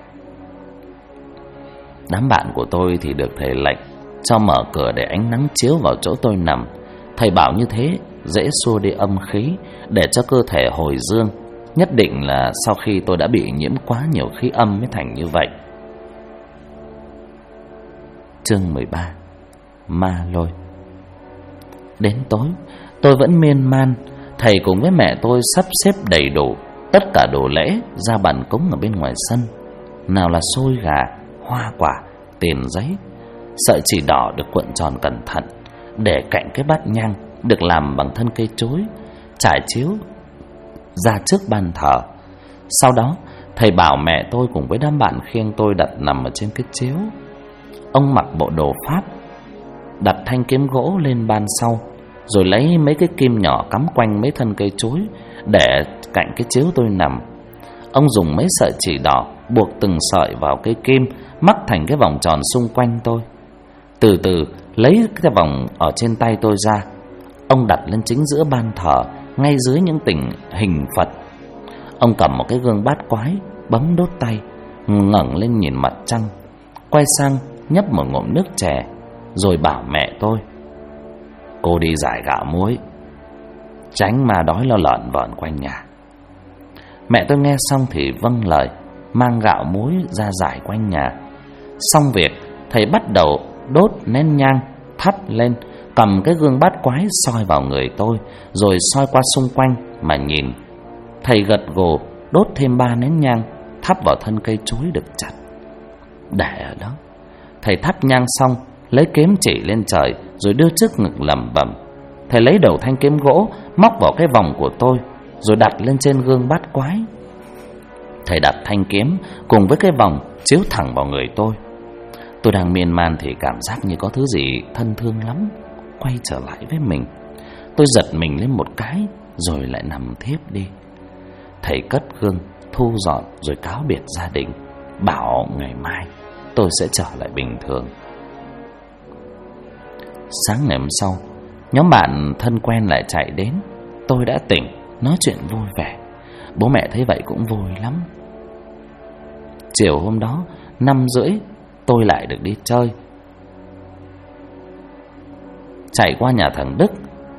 Đám bạn của tôi thì được thầy lệnh cho mở cửa để ánh nắng chiếu vào chỗ tôi nằm. Thầy bảo như thế dễ xua đi âm khí, để cho cơ thể hồi dương. Nhất định là sau khi tôi đã bị nhiễm quá nhiều khí âm mới thành như vậy. Chương 13: Ma lôi. Đến tối, tôi vẫn miên man. Thầy cùng với mẹ tôi sắp xếp đầy đủ tất cả đồ lễ ra bàn cúng ở bên ngoài sân. Nào là xôi gà, hoa quả, tiền giấy. Sợi chỉ đỏ được cuộn tròn cẩn thận, để cạnh cái bát nhang được làm bằng thân cây chuối, trải chiếu ra trước bàn thờ. Sau đó, thầy bảo mẹ tôi cùng với đám bạn khiêng tôi đặt nằm ở trên cái chiếu. Ông mặc bộ đồ Pháp, đặt thanh kiếm gỗ lên ban sau, rồi lấy mấy cái kim nhỏ cắm quanh mấy thân cây chuối để cạnh cái chiếu tôi nằm. Ông dùng mấy sợi chỉ đỏ buộc từng sợi vào cây kim, mắc thành cái vòng tròn xung quanh tôi. Từ từ lấy cái vòng ở trên tay tôi ra, ông đặt lên chính giữa ban thờ, ngay dưới những hình Phật. Ông cầm một cái gương bát quái, bấm đốt tay, ngẩng lên nhìn mặt trăng, quay sang nhấp một ngụm nước chè, rồi bảo mẹ tôi: cô đi rải gạo muối, tránh ma đói lo lợn vợn quanh nhà. Mẹ tôi nghe xong thì vâng lời, mang gạo muối ra rải quanh nhà. Xong việc, thầy bắt đầu đốt nén nhang thắp lên, cầm cái gương bát quái soi vào người tôi, rồi soi qua xung quanh mà nhìn. Thầy gật gù đốt thêm 3 nén nhang thắp vào thân cây chuối được chặt, để ở đó. Thầy thắp nhang xong, lấy kiếm chỉ lên trời, rồi đưa trước ngực lẩm bẩm. Thầy lấy đầu thanh kiếm gỗ móc vào cái vòng của tôi, rồi đặt lên trên gương bát quái. Thầy đặt thanh kiếm cùng với cái vòng chiếu thẳng vào người tôi. Tôi đang miên man thì cảm giác như có thứ gì thân thương lắm quay trở lại với mình. Tôi giật mình lên một cái, rồi lại nằm thiếp đi. Thầy cất gương, thu dọn rồi cáo biệt gia đình, bảo ngày mai tôi sẽ trở lại bình thường. Sáng ngày hôm sau, nhóm bạn thân quen lại chạy đến. Tôi đã tỉnh, nói chuyện vui vẻ. Bố mẹ thấy vậy cũng vui lắm. Chiều hôm đó 5:30 tôi lại được đi chơi. Chạy qua nhà thằng Đức.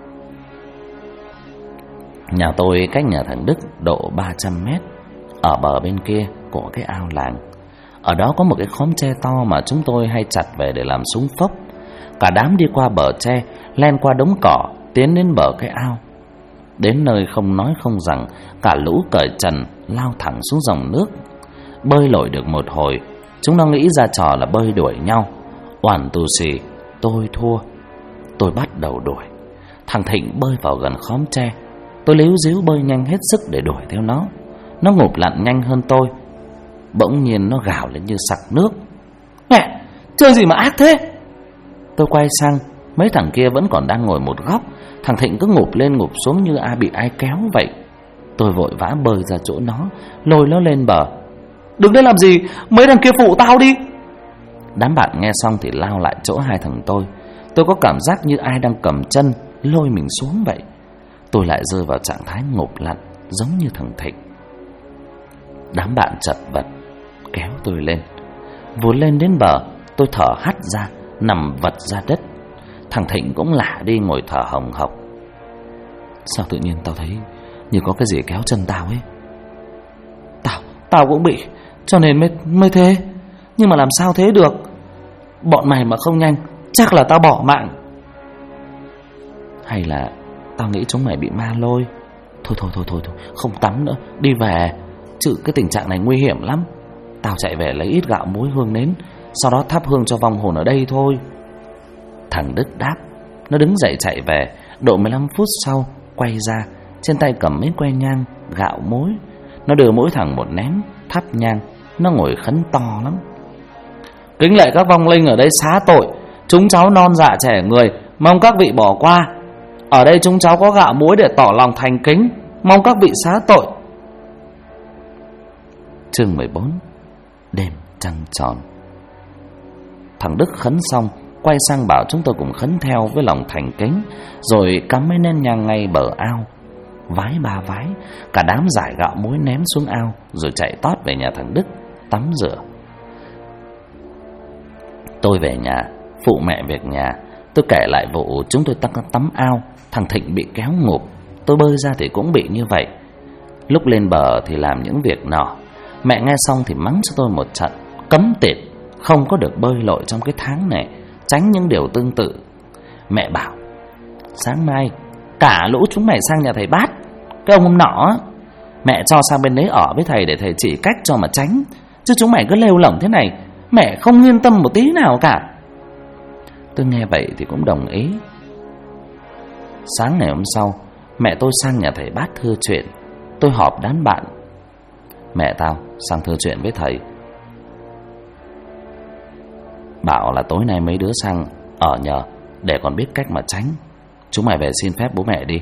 Nhà tôi cách nhà thằng Đức độ 300 mét, ở bờ bên kia của cái ao làng. Ở đó có một cái khóm tre to mà chúng tôi hay chặt về để làm súng phốc. Cả đám đi qua bờ tre, len qua đống cỏ, tiến đến bờ cái ao. Đến nơi không nói không rằng, cả lũ cởi trần lao thẳng xuống dòng nước. Bơi lội được một hồi, chúng nó nghĩ ra trò là bơi đuổi nhau. Oản tù xì, tôi thua. Tôi bắt đầu đuổi. Thằng Thịnh bơi vào gần khóm tre. Tôi líu díu bơi nhanh hết sức để đuổi theo nó. Nó ngụp lặn nhanh hơn tôi. Bỗng nhiên nó gào lên như sặc nước: mẹ, chơi gì mà ác thế? Tôi quay sang, mấy thằng kia vẫn còn đang ngồi một góc. Thằng Thịnh cứ ngụp lên ngụp xuống như bị ai kéo vậy. Tôi vội vã bơi ra chỗ nó, lôi nó lên bờ. Đứng đây làm gì, mấy thằng kia phụ tao đi. Đám bạn nghe xong thì lao lại chỗ hai thằng tôi. Tôi có cảm giác như ai đang cầm chân lôi mình xuống vậy. Tôi lại rơi vào trạng thái ngụp lặn giống như thằng Thịnh. Đám bạn chật vật kéo tôi lên. Vừa lên đến bờ, tôi thở hắt ra, nằm vật ra đất. Thằng Thịnh cũng lả đi ngồi thở hồng hộc. Sao tự nhiên tao thấy như có cái gì kéo chân tao ấy. Tao cũng bị, cho nên mới thế. Nhưng mà làm sao thế được? Bọn mày mà không nhanh chắc là tao bỏ mạng. Hay là tao nghĩ chúng mày bị ma lôi. Thôi, không tắm nữa, đi về. Chứ cái tình trạng này nguy hiểm lắm. Tao chạy về lấy ít gạo muối hương nến, sau đó thắp hương cho vong hồn ở đây thôi. Thằng Đức đáp. Nó đứng dậy chạy về. Độ 15 phút sau quay ra, trên tay cầm mấy que nhang, gạo muối. Nó đưa mỗi thằng một nén, thắp nhang. Nó ngồi khấn to lắm. Kính lạy các vong linh ở đây xá tội, chúng cháu non dạ trẻ người, mong các vị bỏ qua. Ở đây chúng cháu có gạo muối để tỏ lòng thành kính, mong các vị xá tội. Chương 14. Đêm trăng tròn. Thằng Đức khấn xong, quay sang bảo chúng tôi cùng khấn theo với lòng thành kính, rồi cắm mấy nén nhang ngay bờ ao. Vái ba vái, cả đám giải gạo muối ném xuống ao, rồi chạy tót về nhà thằng Đức tắm rửa. Tôi về nhà phụ mẹ việc nhà. Tôi kể lại vụ chúng tôi tắm ao, thằng Thịnh bị kéo ngụp, tôi bơi ra thì cũng bị như vậy. Lúc lên bờ thì làm những việc nọ. Mẹ nghe xong thì mắng cho tôi một trận, cấm tiệt, không có được bơi lội trong cái tháng này, tránh những điều tương tự. Mẹ bảo sáng mai cả lũ chúng mày sang nhà thầy Bát, cái ông nọ, mẹ cho sang bên đấy ở với thầy để thầy chỉ cách cho mà tránh. Chứ chúng mày cứ lêu lỏng thế này, mẹ không yên tâm một tí nào cả. Tôi nghe vậy thì cũng đồng ý. Sáng ngày hôm sau, mẹ tôi sang nhà thầy Bát thưa chuyện. Tôi họp đám bạn. Mẹ tao sang thưa chuyện với thầy, bảo là tối nay mấy đứa sang ở nhờ để còn biết cách mà tránh. Chúng mày về xin phép bố mẹ đi.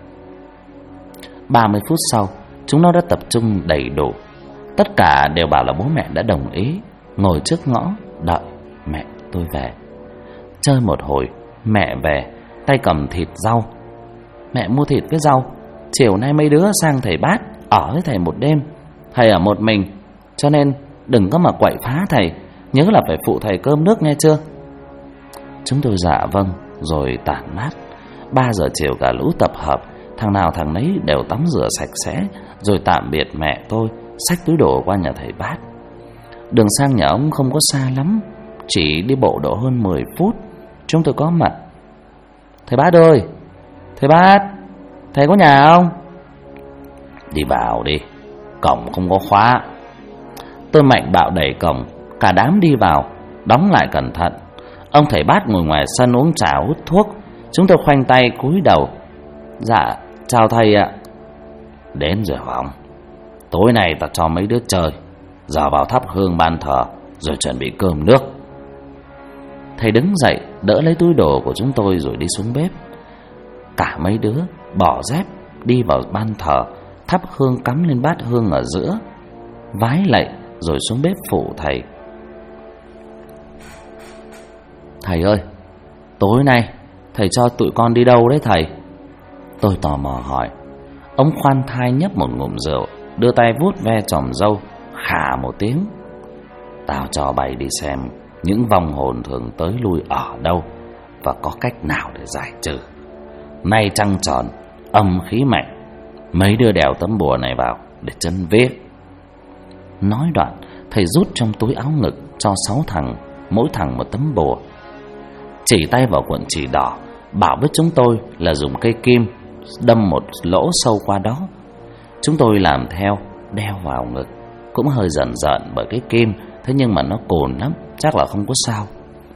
30 phút sau, chúng nó đã tập trung đầy đủ. Tất cả đều bảo là bố mẹ đã đồng ý, ngồi trước ngõ đợi mẹ tôi về. Chơi một hồi, mẹ về, tay cầm thịt rau. Mẹ mua thịt với rau. Chiều nay mấy đứa sang thầy Bát ở với thầy một đêm. Thầy ở một mình, cho nên đừng có mà quậy phá thầy. Nhớ là phải phụ thầy cơm nước nghe chưa? Chúng tôi dạ vâng, rồi tản mát. 3 giờ chiều cả lũ tập hợp, thằng nào thằng nấy đều tắm rửa sạch sẽ, rồi tạm biệt mẹ tôi, xách túi đồ qua nhà thầy Bát. Đường sang nhà ông không có xa lắm, chỉ đi bộ độ hơn 10 phút. Chúng tôi có mặt. Thầy Bát ơi, thầy Bát, thầy có nhà không? Đi vào đi, cổng không có khóa. Tôi mạnh bạo đẩy cổng, cả đám đi vào, đóng lại cẩn thận. Ông thầy Bát ngồi ngoài sân uống trà hút thuốc. Chúng tôi khoanh tay cúi đầu. Dạ, chào thầy ạ. Đến rồi không? Tối nay ta cho mấy đứa chơi, giờ vào thắp hương ban thờ, rồi chuẩn bị cơm nước. Thầy đứng dậy, đỡ lấy túi đồ của chúng tôi rồi đi xuống bếp. Cả mấy đứa bỏ dép đi vào ban thờ, thắp hương cắm lên bát hương ở giữa, vái lạy rồi xuống bếp phụ thầy. Thầy ơi, tối nay thầy cho tụi con đi đâu đấy thầy? Tôi tò mò hỏi. Ông khoan thai nhấp một ngụm rượu, đưa tay vuốt ve chòm râu, khà một tiếng. Tao cho bày đi xem những vong hồn thường tới lui ở đâu và có cách nào để giải trừ. Nay trăng tròn, âm khí mạnh, mấy đứa đèo tấm bùa này vào để chân viết. Nói đoạn, thầy rút trong túi áo ngực cho 6 thằng, mỗi thằng một tấm bùa. Chỉ tay vào cuộn chỉ đỏ, bảo với chúng tôi là dùng cây kim đâm một lỗ sâu qua đó. Chúng tôi làm theo, đeo vào ngực. Cũng hơi giận bởi cái kim, thế nhưng mà nó cồn lắm, chắc là không có sao.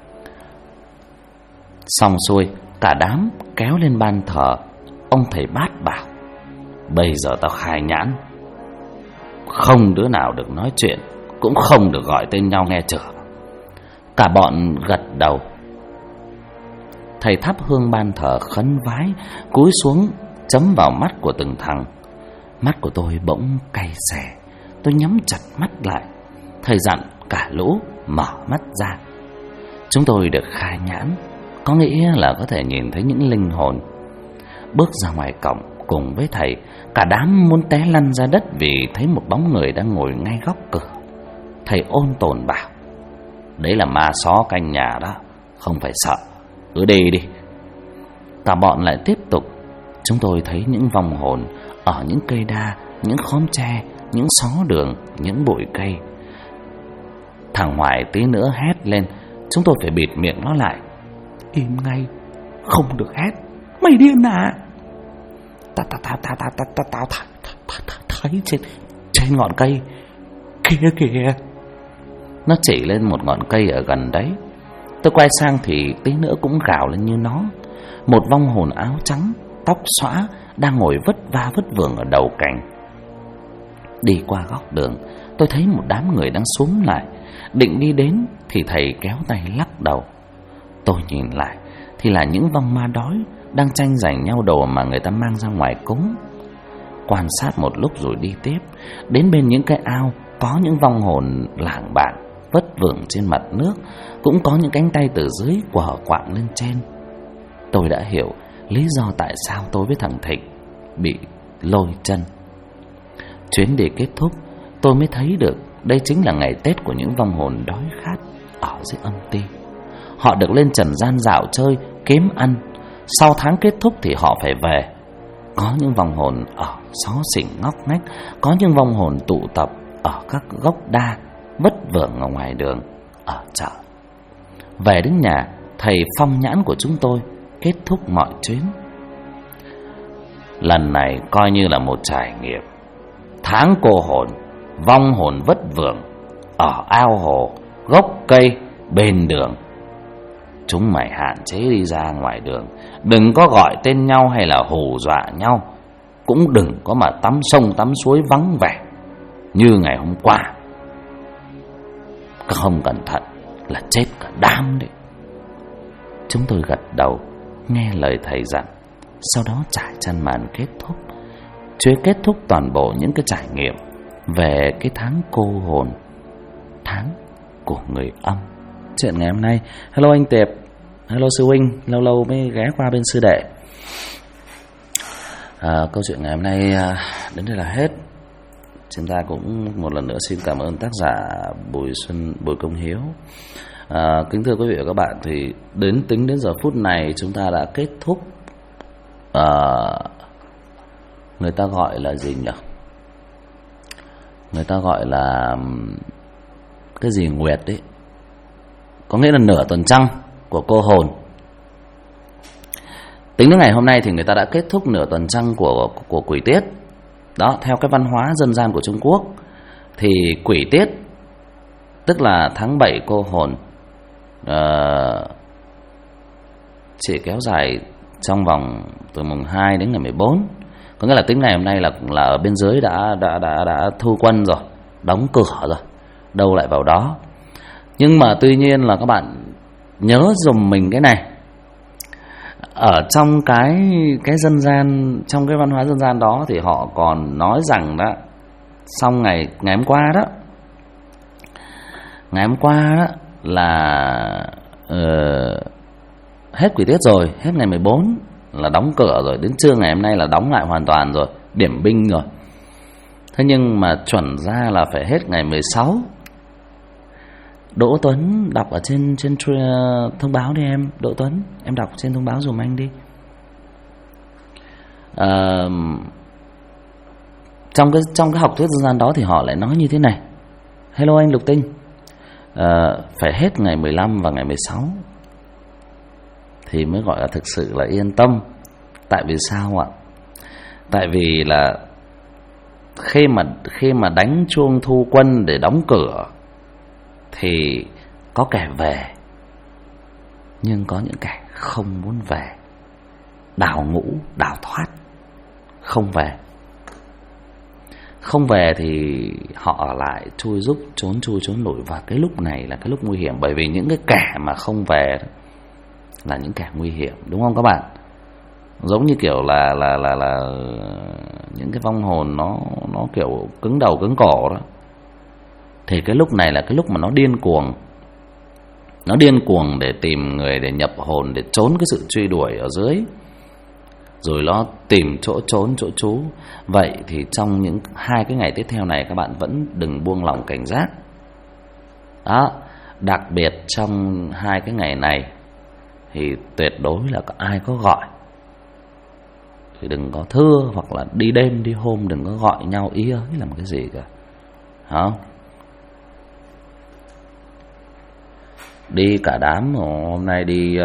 Xong xuôi, cả đám kéo lên ban thờ. Ông thầy Bát bảo, bây giờ tao khai nhãn, không đứa nào được nói chuyện, cũng không được gọi tên nhau nghe chưa? Cả bọn gật đầu. Thầy thắp hương ban thờ khấn vái, cúi xuống chấm vào mắt của từng thằng. Mắt của tôi bỗng cay xè. Tôi nhắm chặt mắt lại. Thầy dặn cả lũ mở mắt ra. Chúng tôi được khai nhãn, có nghĩa là có thể nhìn thấy những linh hồn. Bước ra ngoài cổng cùng với thầy, cả đám muốn té lăn ra đất vì thấy một bóng người đang ngồi ngay góc cửa. Thầy ôn tồn bảo, đấy là ma só canh nhà đó, không phải sợ, cứ đi đi. Cả bọn lại tiếp tục. chúng tôi thấy những vong hồn ở những cây đa, những khóm tre, những xó đường, những bụi cây. Thằng Hoài tí nữa hét lên, chúng tôi phải bịt miệng nó lại. Im ngay, không được hét. Mày điên à? Tao thấy trên ngọn cây kia kìa. Nó chỉ lên một ngọn cây ở gần đấy. Tôi quay sang thì tí nữa cũng gào lên như nó. Một vong hồn áo trắng, tóc xõa đang ngồi vất va vất vưởng ở đầu cành. Đi qua góc đường, tôi thấy một đám người đang xúm lại, định đi đến thì thầy kéo tay lắc đầu. Tôi nhìn lại thì là những vong ma đói đang tranh giành nhau đồ mà người ta mang ra ngoài cúng. Quan sát một lúc rồi đi tiếp, đến bên những cái ao có những vong hồn lảng bảng vất vưởng trên mặt nước, cũng có những cánh tay từ dưới quờ quạng lên trên. Tôi đã hiểu lý do tại sao tôi với thằng Thịnh bị lôi chân. Chuyến đi kết thúc, tôi mới thấy được đây chính là ngày Tết của những vong hồn đói khát ở dưới âm ti. Họ được lên trần gian dạo chơi, kiếm ăn. Sau tháng kết thúc thì họ phải về. Có những vong hồn ở xó xỉnh ngóc ngách, có những vong hồn tụ tập ở các gốc đa, vất vưởng ở ngoài đường, ở chợ. Về đến nhà, thầy phong nhãn của chúng tôi kết thúc mọi chuyến. Lần này coi như là một trải nghiệm. Tháng cô hồn, vong hồn vất vưởng ở ao hồ, gốc cây, bên đường. Chúng mày hạn chế đi ra ngoài đường, đừng có gọi tên nhau hay là hù dọa nhau. Cũng đừng có mà tắm sông tắm suối vắng vẻ như ngày hôm qua. Không cẩn thận là chết cả đám đấy. Chúng tôi gật đầu nghe lời thầy dặn. Sau đó trải chăn màn kết thúc. Chuối kết thúc toàn bộ những cái trải nghiệm về cái tháng cô hồn, tháng của người âm. Chuyện ngày hôm nay. Hello anh Tiệp, hello sư huynh, lâu lâu mới ghé qua bên sư đệ. Câu chuyện ngày hôm nay đến đây là hết. Chúng ta cũng một lần nữa xin cảm ơn tác giả Bùi Công Hiếu. Kính thưa quý vị và các bạn, thì tính đến giờ phút này chúng ta đã kết thúc người ta gọi là gì nhỉ? Người ta gọi là cái gì nguyệt đấy, có nghĩa là nửa tuần trăng của cô hồn. Tính đến ngày hôm nay thì người ta đã kết thúc nửa tuần trăng của quỷ tiết. Đó, theo cái văn hóa dân gian của Trung Quốc thì quỷ tiết tức là tháng 7 cô hồn chỉ kéo dài trong vòng từ mùng 2 đến ngày 14. Có nghĩa là tính ngày hôm nay là ở bên dưới đã thu quân rồi, đóng cửa rồi, đâu lại vào đó. Nhưng mà tuy nhiên là các bạn nhớ dùm mình cái này. Ở trong cái dân gian, trong cái văn hóa dân gian đó thì họ còn nói rằng đó, xong ngày hôm qua đó, ngày hôm qua đó là hết quỷ tiết rồi, hết ngày 14 là đóng cửa rồi, đến trưa ngày hôm nay là đóng lại hoàn toàn rồi, điểm binh rồi. Thế nhưng mà chuẩn ra là phải hết ngày 16. Đỗ Tuấn đọc ở trên thông báo đi em. Đỗ Tuấn, em đọc trên thông báo dùm anh đi. Trong cái học thuyết dân gian đó thì họ lại nói như thế này. Hello anh Lục Tinh. Phải hết ngày 15 và ngày 16 thì mới gọi là thực sự là yên tâm. Tại vì sao ạ? Tại vì là khi mà đánh chuông thu quân để đóng cửa thì có kẻ về, nhưng có những kẻ không muốn về, đào ngũ, đào thoát, không về. Không về thì họ ở lại chui giúp, trốn chui trốn lủi. Và cái lúc này là cái lúc nguy hiểm. Bởi vì những cái kẻ mà không về là những kẻ nguy hiểm, đúng không các bạn? Giống như kiểu là những cái vong hồn nó kiểu cứng đầu cứng cổ đó. Thì cái lúc này là cái lúc mà nó điên cuồng. Nó điên cuồng để tìm người để nhập hồn, để trốn cái sự truy đuổi ở dưới. Rồi nó tìm chỗ trốn, chỗ trú. Vậy thì trong những 2 cái ngày tiếp theo này các bạn vẫn đừng buông lỏng cảnh giác. Đó, đặc biệt trong 2 cái ngày này thì tuyệt đối là ai có gọi thì đừng có thưa, hoặc là đi đêm đi hôm đừng có gọi nhau ý ới làm cái gì cả. Hả? Đi cả đám hôm nay đi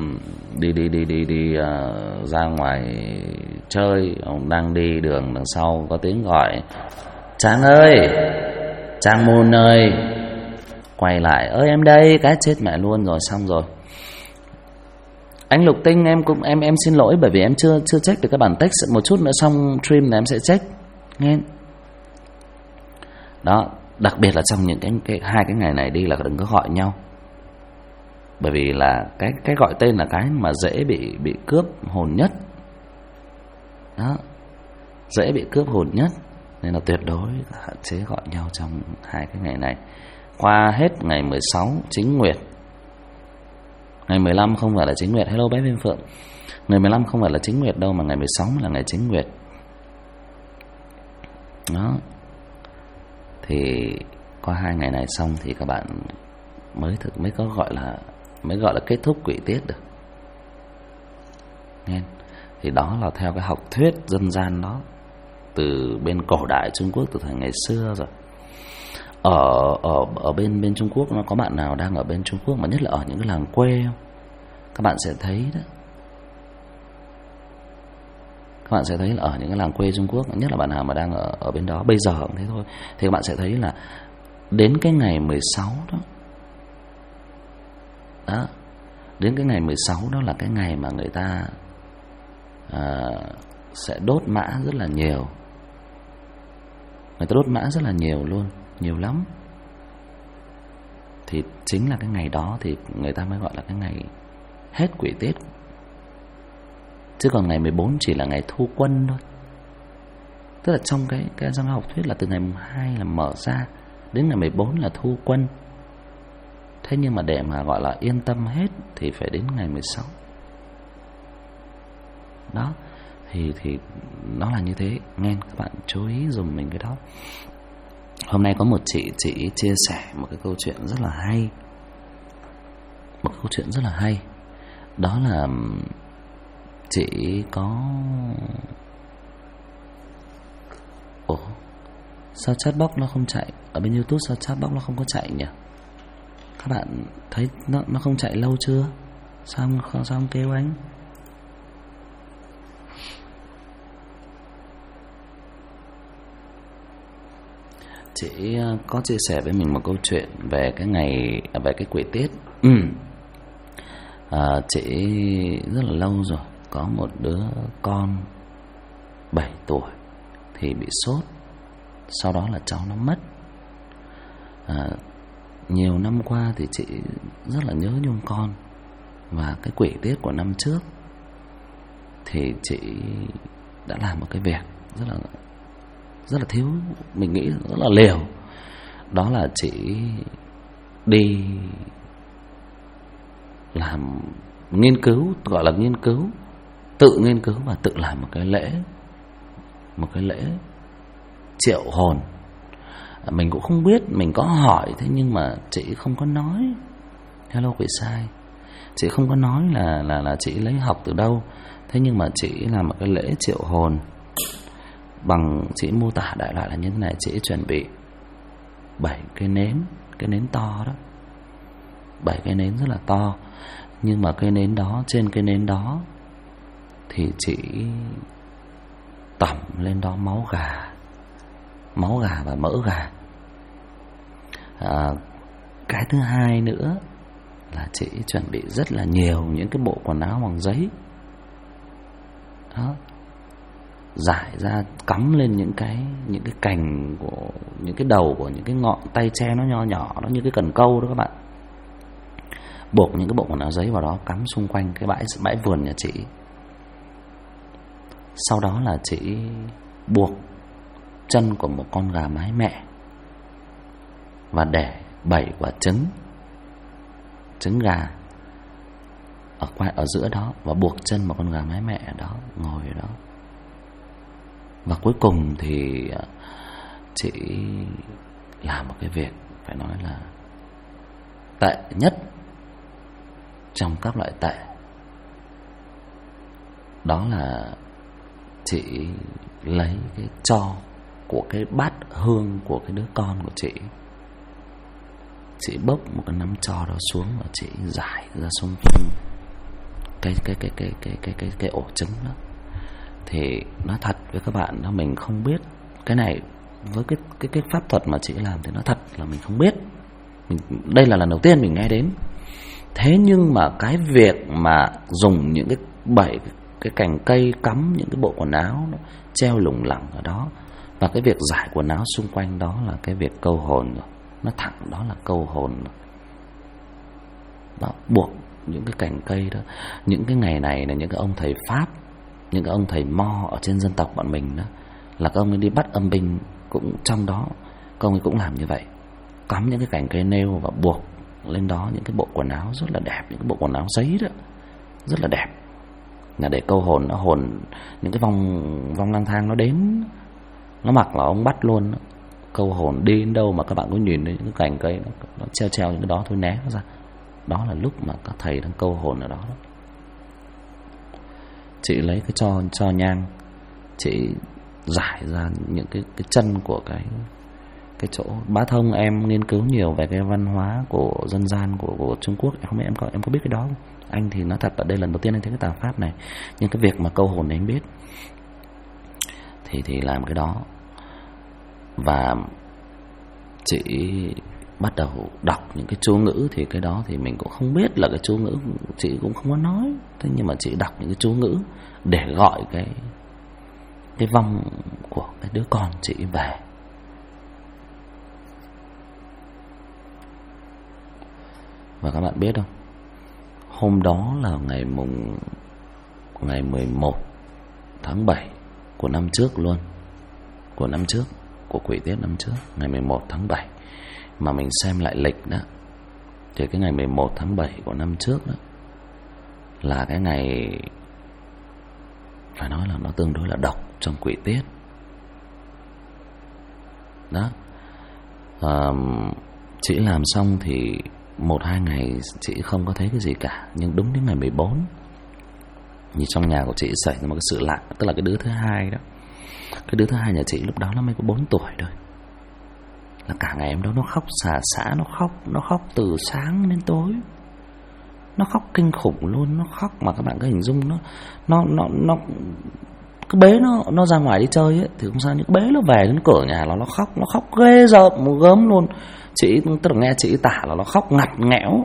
ra ngoài chơi, ông đang đi đường đằng sau có tiếng gọi: Trang ơi, Trang Môn ơi. Quay lại: ơi em đây. Cái chết mẹ luôn rồi, xong rồi. Anh Lục Tinh, em xin lỗi bởi vì em chưa check được cái bản text, một chút nữa xong stream là em sẽ check nghe. Đó, đặc biệt là trong những hai cái ngày này đi là đừng có gọi nhau. Bởi vì là cái gọi tên là cái mà dễ bị cướp hồn nhất. Đó, dễ bị cướp hồn nhất, nên là tuyệt đối hạn chế gọi nhau trong hai cái ngày này. Qua hết ngày 16 chính nguyệt, ngày 15 không phải là chính nguyệt. Hello bé Viên Phượng. Ngày 15 không phải là chính nguyệt đâu, mà ngày 16 là ngày chính nguyệt. Đó. Thì qua hai ngày này xong thì các bạn mới gọi là kết thúc quỷ tiết được. Nghe. Thì đó là theo cái học thuyết dân gian đó, từ bên cổ đại Trung Quốc, từ thời ngày xưa rồi. Ở bên Trung Quốc nó có bạn nào đang ở bên Trung Quốc mà nhất là ở những cái làng quê không? Các bạn sẽ thấy đó. Các bạn sẽ thấy là ở những cái làng quê Trung Quốc, nhất là bạn nào mà đang ở bên đó bây giờ cũng thế thôi, thì các bạn sẽ thấy là đến cái ngày 16 đó. Đó. Đến cái ngày 16 đó là cái ngày mà người ta sẽ đốt mã rất là nhiều. Người ta đốt mã rất là nhiều luôn, nhiều lắm. Thì chính là cái ngày đó thì người ta mới gọi là cái ngày hết quỷ tiết. Chứ còn ngày 14 chỉ là ngày thu quân thôi. Tức là trong trong học thuyết là từ ngày 2 là mở ra, đến ngày 14 là thu quân. Thế nhưng mà để mà gọi là yên tâm hết thì phải đến ngày 16. Đó. Thì nó là như thế. Nghe các bạn chú ý dùm mình cái đó. Hôm nay có một chị chia sẻ một cái câu chuyện rất là hay. Một câu chuyện rất là hay. Đó là chị có... Ủa, sao chatbox nó không chạy? Ở bên YouTube sao chatbox nó không có chạy nhỉ? Các bạn thấy nó không chạy lâu chưa? Sao không kêu anh? Chị có chia sẻ với mình một câu chuyện về cái quỷ tiết. Chị rất là lâu rồi có một đứa con 7 tuổi thì bị sốt. Sau đó là cháu nó mất. Nhiều năm qua thì chị rất là nhớ nhung con. Và cái quỷ tiết của năm trước thì chị đã làm một cái việc rất là thiếu, mình nghĩ rất là liều. Đó là chị đi làm nghiên cứu, gọi là nghiên cứu, tự nghiên cứu và tự làm một cái lễ triệu hồn. Mình cũng không biết, mình có hỏi thế nhưng mà chị không có nói. Hello quỷ sai. Chị không có nói là chị lấy học từ đâu. Thế nhưng mà chị làm một cái lễ triệu hồn bằng, chị mô tả đại loại là như thế này. Chị chuẩn bị 7 cái nến to đó, 7 cái nến rất là to. Nhưng mà cái nến đó, trên cái nến đó thì chị tẩm lên đó máu gà và mỡ gà. Cái thứ hai nữa là chị chuẩn bị rất là nhiều những cái bộ quần áo bằng giấy đó, rải ra cắm lên những cái cành của những cái đầu của những cái ngọn tay tre nó nho nhỏ, nó như cái cần câu đó các bạn. Buộc những cái bộ quần áo giấy vào đó, cắm xung quanh cái bãi vườn nhà chị. Sau đó là chị buộc chân của một con gà mái mẹ và để 7 quả trứng gà ở giữa đó, và buộc chân một con gà mái mẹ ở đó, ngồi ở đó. Và cuối cùng thì chị làm một cái việc phải nói là tệ nhất trong các loại tệ. Đó là chị lấy cái tro của cái bát hương của cái đứa con của chị bốc một cái nắm tro đó xuống và chị rải ra xung quanh cái ổ trứng đó. Thì nói thật với các bạn đó, mình không biết cái này với cái pháp thuật mà chị làm thì nói thật là mình không biết. Đây là lần đầu tiên mình nghe đến. Thế nhưng mà cái việc mà dùng những cái cành cây cắm những cái bộ quần áo nó treo lủng lẳng ở đó, và cái việc rải quần áo xung quanh đó là cái việc câu hồn rồi. Nó thẳng đó là câu hồn rồi. Đó, buộc những cái cành cây đó. Những cái ngày này là những cái ông thầy Pháp, những cái ông thầy Mo ở trên dân tộc bọn mình đó, là các ông ấy đi bắt âm binh, cũng trong đó các ông ấy cũng làm như vậy, cắm những cái cành cây nêu và buộc lên đó những cái bộ quần áo rất là đẹp, những cái bộ quần áo giấy đó rất là đẹp, là để câu hồn. Nó hồn những cái vong lang thang nó đến, nó mặc là ông bắt luôn đó. Câu hồn đi đến đâu mà các bạn có nhìn thấy những cái cành cây nó treo những cái đó thôi, né nó ra. Đó là lúc mà các thầy đang câu hồn ở đó. Chị lấy cái cho nhang, chị rải ra những cái chân của cái chỗ. Bá Thông em nghiên cứu nhiều về cái văn hóa của dân gian của Trung Quốc, không biết em có biết cái đó không? Anh thì nói thật là đây lần đầu tiên anh thấy cái tà pháp này, nhưng cái việc mà câu hồn này anh biết. Thì làm cái đó, và chị bắt đầu đọc những cái chú ngữ. Thì cái đó thì mình cũng không biết là cái chú ngữ, chị cũng không có nói. Thế nhưng mà chị đọc những cái chú ngữ để gọi cái vong của cái đứa con chị về. Và các bạn biết không, hôm đó là ngày 11 tháng 7 của năm trước luôn, của năm trước, của Quỷ Tiết năm trước, ngày 11 tháng 7. Mà mình xem lại lịch đó, thì cái ngày 11 tháng 7 của năm trước đó là cái ngày phải nói là nó tương đối là độc trong Quỷ Tiết đó. Chị làm xong thì 1-2 ngày chị không có thấy cái gì cả, nhưng đúng đến ngày 14 thì trong nhà của chị xảy ra một cái sự lạ. Tức là cái đứa thứ hai đó, cái đứa thứ hai nhà chị lúc đó nó mới có 4 tuổi thôi, là cả ngày hôm đó nó khóc xà xả, nó khóc từ sáng đến tối, nó khóc kinh khủng luôn. Nó khóc mà các bạn có hình dung nó cái bế nó ra ngoài đi chơi ấy thì không sao, những cái bế nó về đến cửa nhà là nó khóc ghê rợn gớm luôn. Chị tức là nghe chị tả là nó khóc ngặt nghẽo.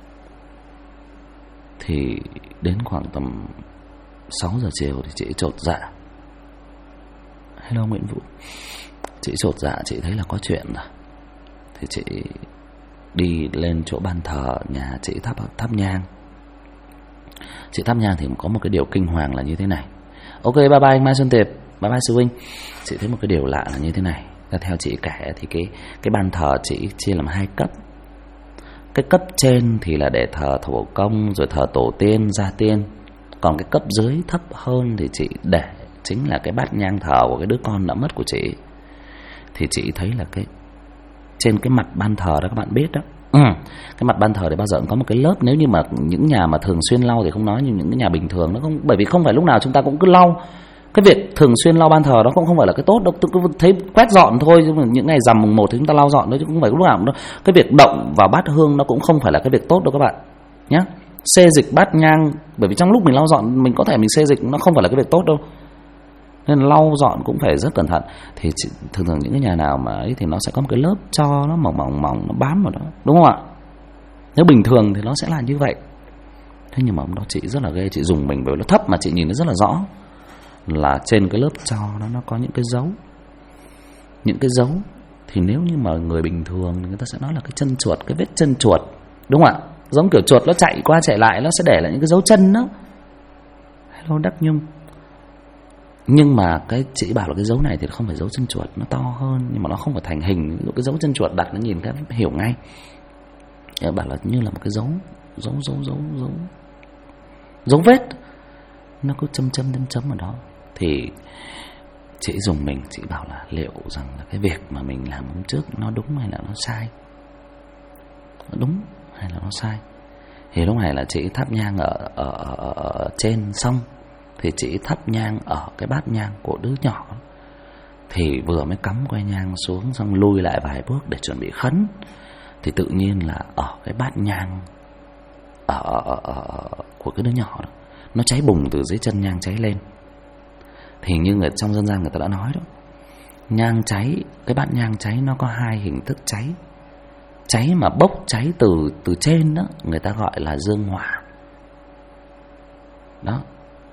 Thì đến khoảng tầm 6 giờ chiều thì chị chột dạ. Hello Nguyễn Vũ. Chị chột dạ, chị thấy là có chuyện rồi. Thì chị đi lên chỗ ban thờ nhà chị thắp nhang. Chị thắp nhang thì có một cái điều kinh hoàng là như thế này. Ok, bye bye anh Mai Xuân Tiệp, bye bye sư huynh. Chị thấy một cái điều lạ là như thế này. Theo chị kể thì cái ban thờ chị chia làm 2 cấp. Cái cấp trên thì là để thờ thổ công rồi thờ tổ tiên, gia tiên. Còn cái cấp dưới thấp hơn thì chị để chính là cái bát nhang thờ của cái đứa con đã mất của chị. Thì chị thấy là cái trên cái mặt ban thờ đó, các bạn biết đó, cái mặt ban thờ thì bao giờ cũng có một cái lớp. Nếu như mà những nhà mà thường xuyên lau thì không nói, nhưng những cái nhà bình thường nó không, bởi vì không phải lúc nào chúng ta cũng cứ lau. Cái việc thường xuyên lau ban thờ đó cũng không phải là cái tốt đâu. Tôi cứ thấy quét dọn thôi, nhưng mà những ngày rằm mùng 1 thì chúng ta lau dọn thôi, chứ không phải lúc nào cũng đâu. Cái việc động vào bát hương nó cũng không phải là cái việc tốt đâu các bạn nhé. Xê dịch bát nhang, bởi vì trong lúc mình lau dọn mình có thể mình xê dịch, nó không phải là cái việc tốt đâu, nên lau dọn cũng phải rất cẩn thận. Thì thường những cái nhà nào mà ấy thì nó sẽ có một cái lớp cho nó mỏng nó bám vào đó, đúng không ạ? Nếu bình thường thì nó sẽ là như vậy. Thế nhưng mà hôm đó chị rất là ghê, chị dùng mình bởi nó thấp mà chị nhìn nó rất là rõ, là trên cái lớp tro đó nó có những cái dấu. Những cái dấu thì nếu như mà người bình thường thì người ta sẽ nói là cái chân chuột, cái vết chân chuột, đúng không ạ? Giống kiểu chuột nó chạy qua chạy lại, nó sẽ để lại những cái dấu chân đó. Hello Đắc Nhung. Nhưng mà cái chị bảo là cái dấu này thì không phải dấu chân chuột, nó to hơn nhưng mà nó không phải thành hình. Ví dụ cái dấu chân chuột đặt nó nhìn cái hiểu ngay. Chị bảo là như là một cái dấu vết, nó cứ chấm ở đó. Thì chị dùng mình, chị bảo là liệu rằng là cái việc mà mình làm hôm trước nó đúng hay là nó sai, nó đúng hay là nó sai. Thì lúc này là chị thắp nhang ở trên xong thì chị thắp nhang ở cái bát nhang của đứa nhỏ. Thì vừa mới cắm que nhang xuống xong lui lại vài bước để chuẩn bị khấn, thì tự nhiên là ở cái bát nhang của cái đứa nhỏ đó, nó cháy bùng từ dưới chân nhang cháy lên. Thì như trong dân gian người ta đã nói đó, nhang cháy, cái bát nhang cháy nó có hai hình thức cháy. Cháy mà bốc cháy từ trên đó, người ta gọi là dương hỏa. Đó.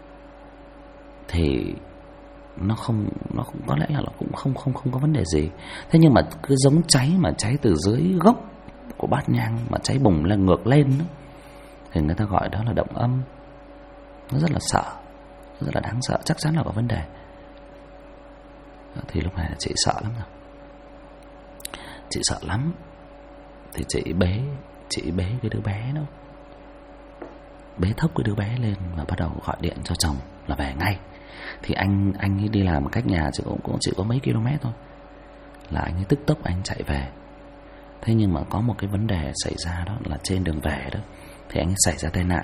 Thì nó không có lẽ là nó cũng không có vấn đề gì. Thế nhưng mà cứ giống cháy mà cháy từ dưới gốc của bát nhang mà cháy bùng lên ngược lên đó, thì người ta gọi đó là động âm. Nó rất là sợ, rất là đáng sợ, chắc chắn là có vấn đề. Thì lúc này là chị sợ lắm rồi. Chị sợ lắm. Thì chị bế cái đứa bé đó, bế thốc cái đứa bé lên và bắt đầu gọi điện cho chồng là về ngay. Thì anh ấy đi làm cách nhà cũng chỉ có mấy km thôi, là anh ấy tức tốc anh chạy về. Thế nhưng mà có một cái vấn đề xảy ra, đó là trên đường về đó thì anh ấy xảy ra tai nạn.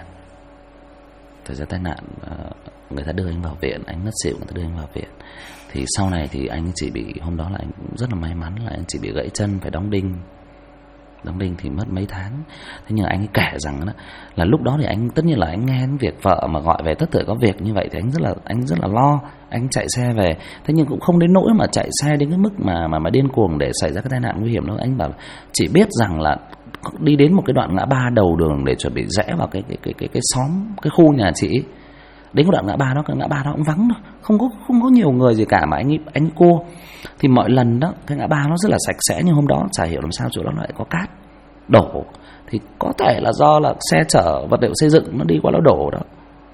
Người ta đưa anh vào viện, anh ngất xỉu, người ta đưa anh vào viện. Thì sau này thì anh chỉ bị, hôm đó là anh cũng rất là may mắn là anh chỉ bị gãy chân, phải đóng đinh thì mất mấy tháng. Thế nhưng anh ấy kể rằng đó, là lúc đó thì anh tất nhiên là anh nghe đến việc vợ mà gọi về tất tưởi có việc như vậy thì anh rất là lo, anh chạy xe về. Thế nhưng cũng không đến nỗi mà chạy xe đến cái mức mà điên cuồng để xảy ra cái tai nạn nguy hiểm đâu. Anh bảo chỉ biết rằng là đi đến một cái đoạn ngã ba đầu đường để chuẩn bị rẽ vào cái xóm, cái khu nhà chị. Đến cái đoạn ngã ba đó, cái ngã ba đó cũng vắng thôi, không có nhiều người gì cả, mà anh cua. Thì mọi lần đó cái ngã ba nó rất là sạch sẽ, nhưng hôm đó chả hiểu làm sao chỗ đó lại có cát đổ. Thì có thể là do là xe chở vật liệu xây dựng nó đi qua nó đổ đó.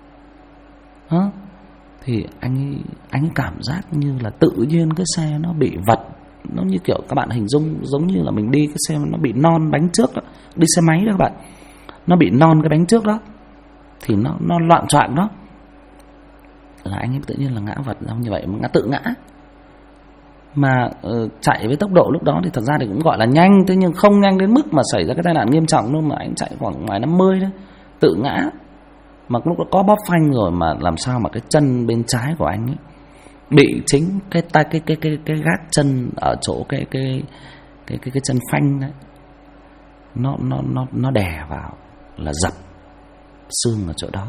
Thì anh ấy cảm giác như là tự nhiên cái xe nó bị vật. Nó như kiểu các bạn hình dung giống như là mình đi cái xe nó bị non bánh trước đó, đi xe máy đó các bạn, nó bị non cái bánh trước đó, thì nó loạn choạng đó, là anh ấy tự nhiên là ngã vật ra như vậy, mà tự ngã. Mà chạy với tốc độ lúc đó thì thật ra thì cũng gọi là nhanh, thế nhưng không nhanh đến mức mà xảy ra cái tai nạn nghiêm trọng đâu, mà anh chạy khoảng ngoài 50 đấy, tự ngã. Mà lúc đó có bóp phanh rồi, mà làm sao mà cái chân bên trái của anh ấy bị chính cái gác chân ở chỗ cái chân phanh đấy, nó đè vào là dập xương ở chỗ đó,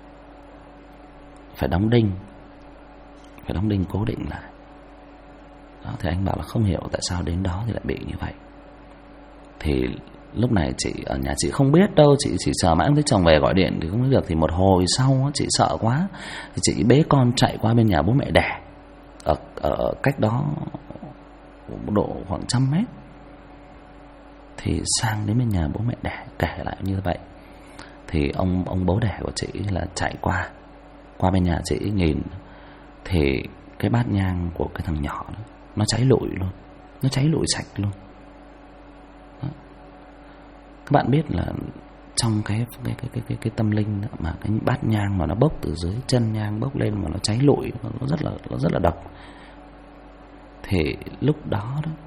phải đóng đinh cố định lại. Đó, thì anh bảo là không hiểu tại sao đến đó thì lại bị như vậy. Thì lúc này chị ở nhà chị không biết đâu, chị chỉ chờ mãi thấy chồng về gọi điện thì không biết được. Thì một hồi sau chị sợ quá thì chị bế con chạy qua bên nhà bố mẹ đẻ, ở cách đó độ khoảng 100 mét. Thì sang đến bên nhà bố mẹ đẻ kể lại như vậy. Thì ông bố đẻ của chị là chạy qua bên nhà chị nhìn, thì cái bát nhang của cái thằng nhỏ đó, nó cháy lụi luôn, nó cháy lụi sạch luôn. Đó. Các bạn biết là trong cái tâm linh đó, mà cái bát nhang mà nó bốc từ dưới chân nhang bốc lên mà nó cháy lụi, nó rất là độc. Thì lúc đó đó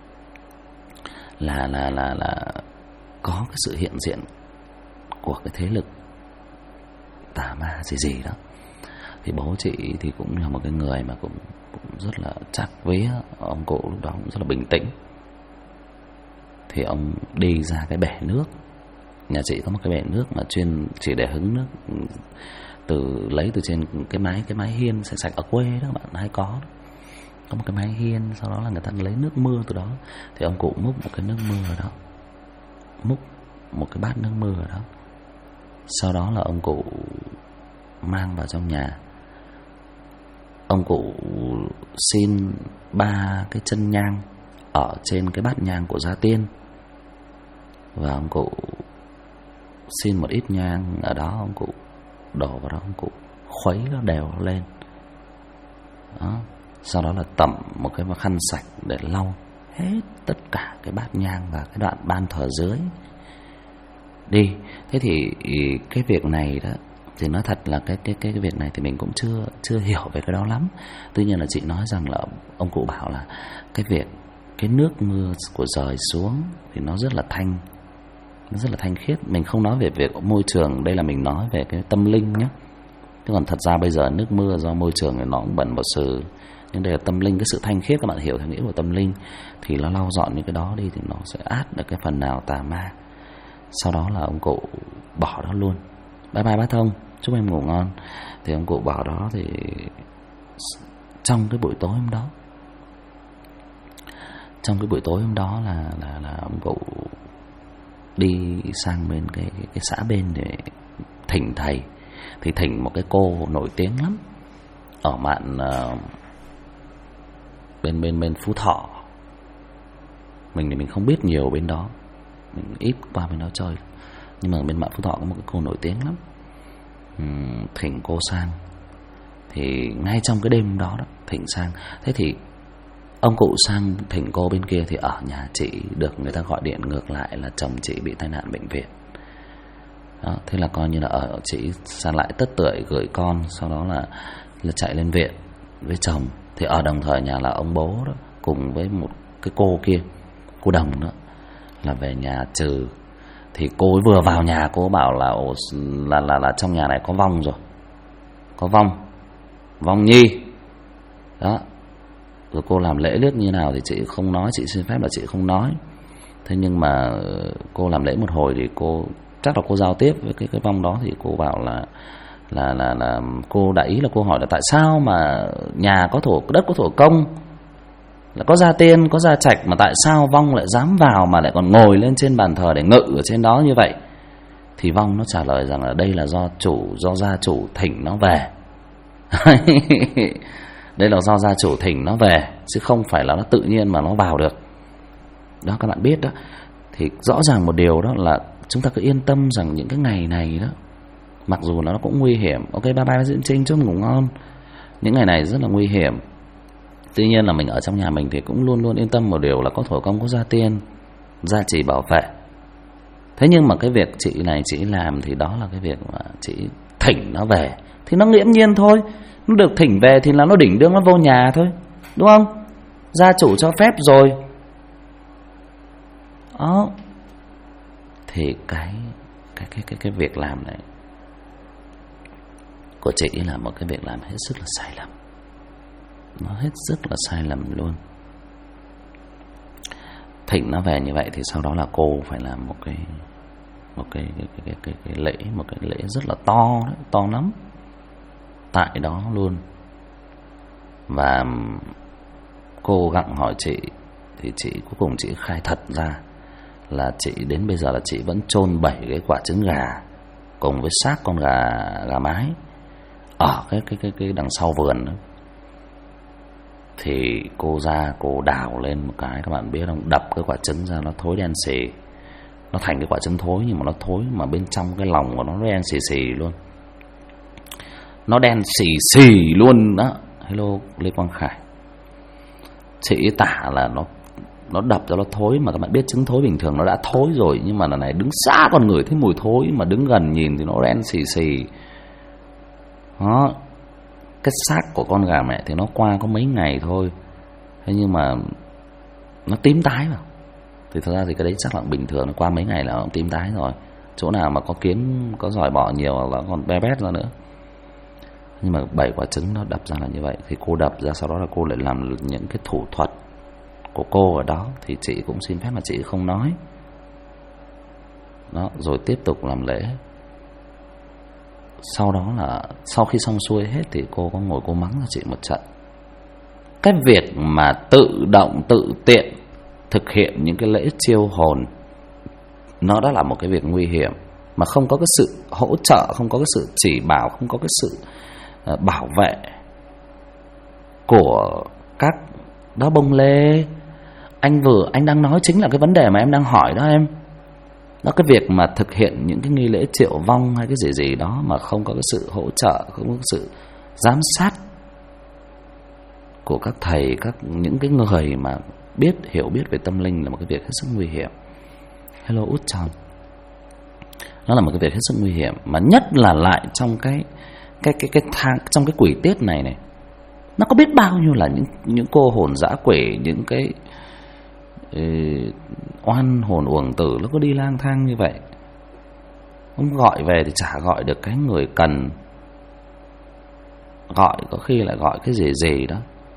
là có cái sự hiện diện của cái thế lực tà ma gì đó. Thì bố chị thì cũng là một cái người mà cũng rất là chắc vía. Ông cụ lúc đó cũng rất là bình tĩnh. Thì ông đi ra cái bể nước. Nhà chị có một cái bể nước mà chuyên chỉ để hứng nước, lấy từ trên cái mái hiên sạch ở quê đó các bạn hay có một cái mái hiên, sau đó là người ta lấy nước mưa từ đó. Thì ông cụ múc một cái nước mưa ở đó, múc một cái bát nước mưa ở đó, sau đó là ông cụ mang vào trong nhà. Ông cụ xin 3 cái chân nhang ở trên cái bát nhang của gia tiên, và ông cụ xin một ít nhang ở đó, ông cụ đổ vào đó, ông cụ khuấy nó đều lên đó. Sau đó là tẩm một cái khăn sạch để lau hết tất cả cái bát nhang và cái đoạn ban thờ dưới đi. Thế thì cái việc này đó thì nói thật là cái việc này thì mình cũng chưa hiểu về cái đó lắm. Tuy nhiên là chị nói rằng là ông cụ bảo là cái nước mưa của rơi xuống thì nó rất là thanh khiết. Mình không nói về việc môi trường, đây là mình nói về cái tâm linh nhé. Thế còn thật ra bây giờ nước mưa do môi trường thì nó cũng bẩn một sự, nhưng đây là tâm linh, cái sự thanh khiết các bạn hiểu theo nghĩa của tâm linh, thì nó lau dọn những cái đó đi thì nó sẽ át được cái phần nào tà ma. Sau đó là ông cụ bỏ đó luôn. Bye bye bác Thông, chúc em ngủ ngon. Thì ông cụ bỏ đó thì trong cái buổi tối hôm đó là ông cụ đi sang bên cái xã bên để thỉnh thầy. Thì thỉnh một cái cô nổi tiếng lắm ở mạn bên Phú Thọ. Mình thì mình không biết nhiều bên đó, mình ít qua bên đó chơi, nhưng mà bên mạn Phú Thọ có một cái cô nổi tiếng lắm. Thỉnh cô sang. Thì ngay trong cái đêm đó thỉnh sang. Thế thì ông cụ sang thỉnh cô bên kia, thì ở nhà chị được người ta gọi điện ngược lại là chồng chị bị tai nạn bệnh viện đó. Thế là coi như là ở chị sang lại tất tưởi gửi con, sau đó là chạy lên viện với chồng. Thì ở đồng thời nhà là ông bố đó cùng với một cái cô kia, cô Đồng đó, là về nhà trừ. Thì cô ấy vừa vào nhà cô bảo là trong nhà này có vong rồi, có vong nhi đó. Rồi cô làm lễ liếc như nào thì chị không nói, chị xin phép là chị không nói. Thế nhưng mà cô làm lễ một hồi thì cô chắc là cô giao tiếp với cái vong đó, thì cô bảo là cô đại ý là cô hỏi là tại sao mà nhà có đất có thổ công, là có gia tiên có gia trạch, mà tại sao vong lại dám vào mà lại còn ngồi lên trên bàn thờ để ngự ở trên đó như vậy. Thì vong nó trả lời rằng là đây là do gia chủ thỉnh nó về. Đây là do gia chủ thỉnh nó về, chứ không phải là nó tự nhiên mà nó vào được. Đó các bạn biết đó. Thì rõ ràng một điều đó là chúng ta cứ yên tâm rằng những cái ngày này đó, mặc dù nó cũng nguy hiểm. Ok, bye bye Diễn Trinh, chúc ngủ ngon. Những ngày này rất là nguy hiểm. Tuy nhiên là mình ở trong nhà mình thì cũng luôn luôn yên tâm một điều là có thổ công, có gia tiên gia trì bảo vệ. Thế nhưng mà cái việc chị này chị làm thì đó là cái việc mà chị thỉnh nó về, thì nó nghiễm nhiên thôi. Nó được thỉnh về thì là nó đỉnh đương nó vô nhà thôi, đúng không? Gia chủ cho phép rồi đó. Thì cái việc làm này của chị là một cái việc làm hết sức là sai lầm. Nó hết sức là sai lầm luôn. Thỉnh nó về như vậy thì sau đó là cô phải làm một cái lễ rất là to đấy, to lắm tại đó luôn. Và cô gặng hỏi chị thì chị cuối cùng chị khai thật ra là chị đến bây giờ là chị vẫn chôn 7 cái quả trứng gà cùng với xác con gà mái ở cái đằng sau vườn đó. Thì cô ra cô đào lên một cái, các bạn biết không, đập cái quả trứng ra nó thối đen xì. Nó thành cái quả trứng thối, nhưng mà nó thối mà bên trong cái lòng của nó đen xì xì luôn. Nó đen xì xì luôn đó. Hello Lê Quang Khải. Chị tả là nó đập ra nó thối, mà các bạn biết trứng thối bình thường nó đã thối rồi, nhưng mà lần này đứng xa con người thấy mùi thối, mà đứng gần nhìn thì nó đen xì xì đó. Cái xác của con gà mẹ thì nó qua có mấy ngày thôi, thế nhưng mà nó tím tái vào. Thì thật ra thì cái đấy chắc là bình thường, nó qua mấy ngày là nó tím tái rồi. Chỗ nào mà có kiến, có giỏi bọ nhiều là còn be bét ra nữa. Nhưng mà 7 quả trứng nó đập ra là như vậy. Thì cô đập ra, sau đó là cô lại làm những cái thủ thuật của cô ở đó. Thì chị cũng xin phép mà chị không nói đó. Rồi tiếp tục làm lễ. Sau đó là sau khi xong xuôi hết thì cô có ngồi cô mắng cho chị một trận. Cái việc mà tự động tự tiện thực hiện những cái lễ chiêu hồn, nó đã là một cái việc nguy hiểm, mà không có cái sự hỗ trợ, không có cái sự chỉ bảo, không có cái sự bảo vệ của các đó bông lê. Anh đang nói chính là cái vấn đề mà em đang hỏi đó em. Đó, cái việc mà thực hiện những cái nghi lễ triệu vong hay cái gì đó mà không có cái sự hỗ trợ, không có cái sự giám sát của các thầy, những cái người mà hiểu biết về tâm linh là một cái việc hết sức nguy hiểm. Hello Út Tròn. Nó là một cái việc hết sức nguy hiểm, mà nhất là lại trong cái tháng, trong cái quỷ tiết này. Nó có biết bao nhiêu là những cô hồn dã quỷ, những cái oan hồn uổng tử nó có đi lang thang như vậy. Không gọi về thì chả gọi được cái người cần. gọi có khi lại gọi cái gì đó.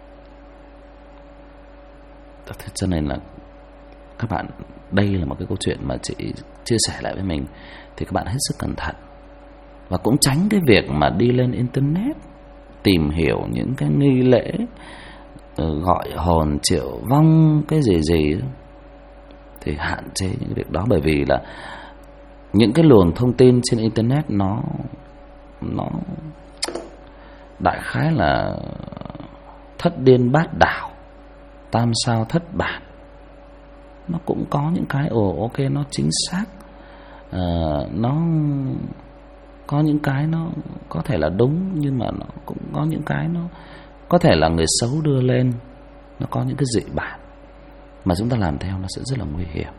Thế cho nên là các bạn, đây là một cái câu chuyện mà chị chia sẻ lại với mình, thì các bạn hết sức cẩn thận và cũng tránh cái việc mà đi lên internet tìm hiểu những cái nghi lễ gọi hồn triệu vong cái gì thì hạn chế những cái việc đó. Bởi vì là những cái luồng thông tin trên internet nó đại khái là thất điên bát đảo, tam sao thất bản. Nó cũng có những cái ok nó chính xác, nó có những cái nó có thể là đúng, nhưng mà nó cũng có những cái nó có thể là người xấu đưa lên. Nó có những cái dị bản mà chúng ta làm theo nó sẽ rất là nguy hiểm.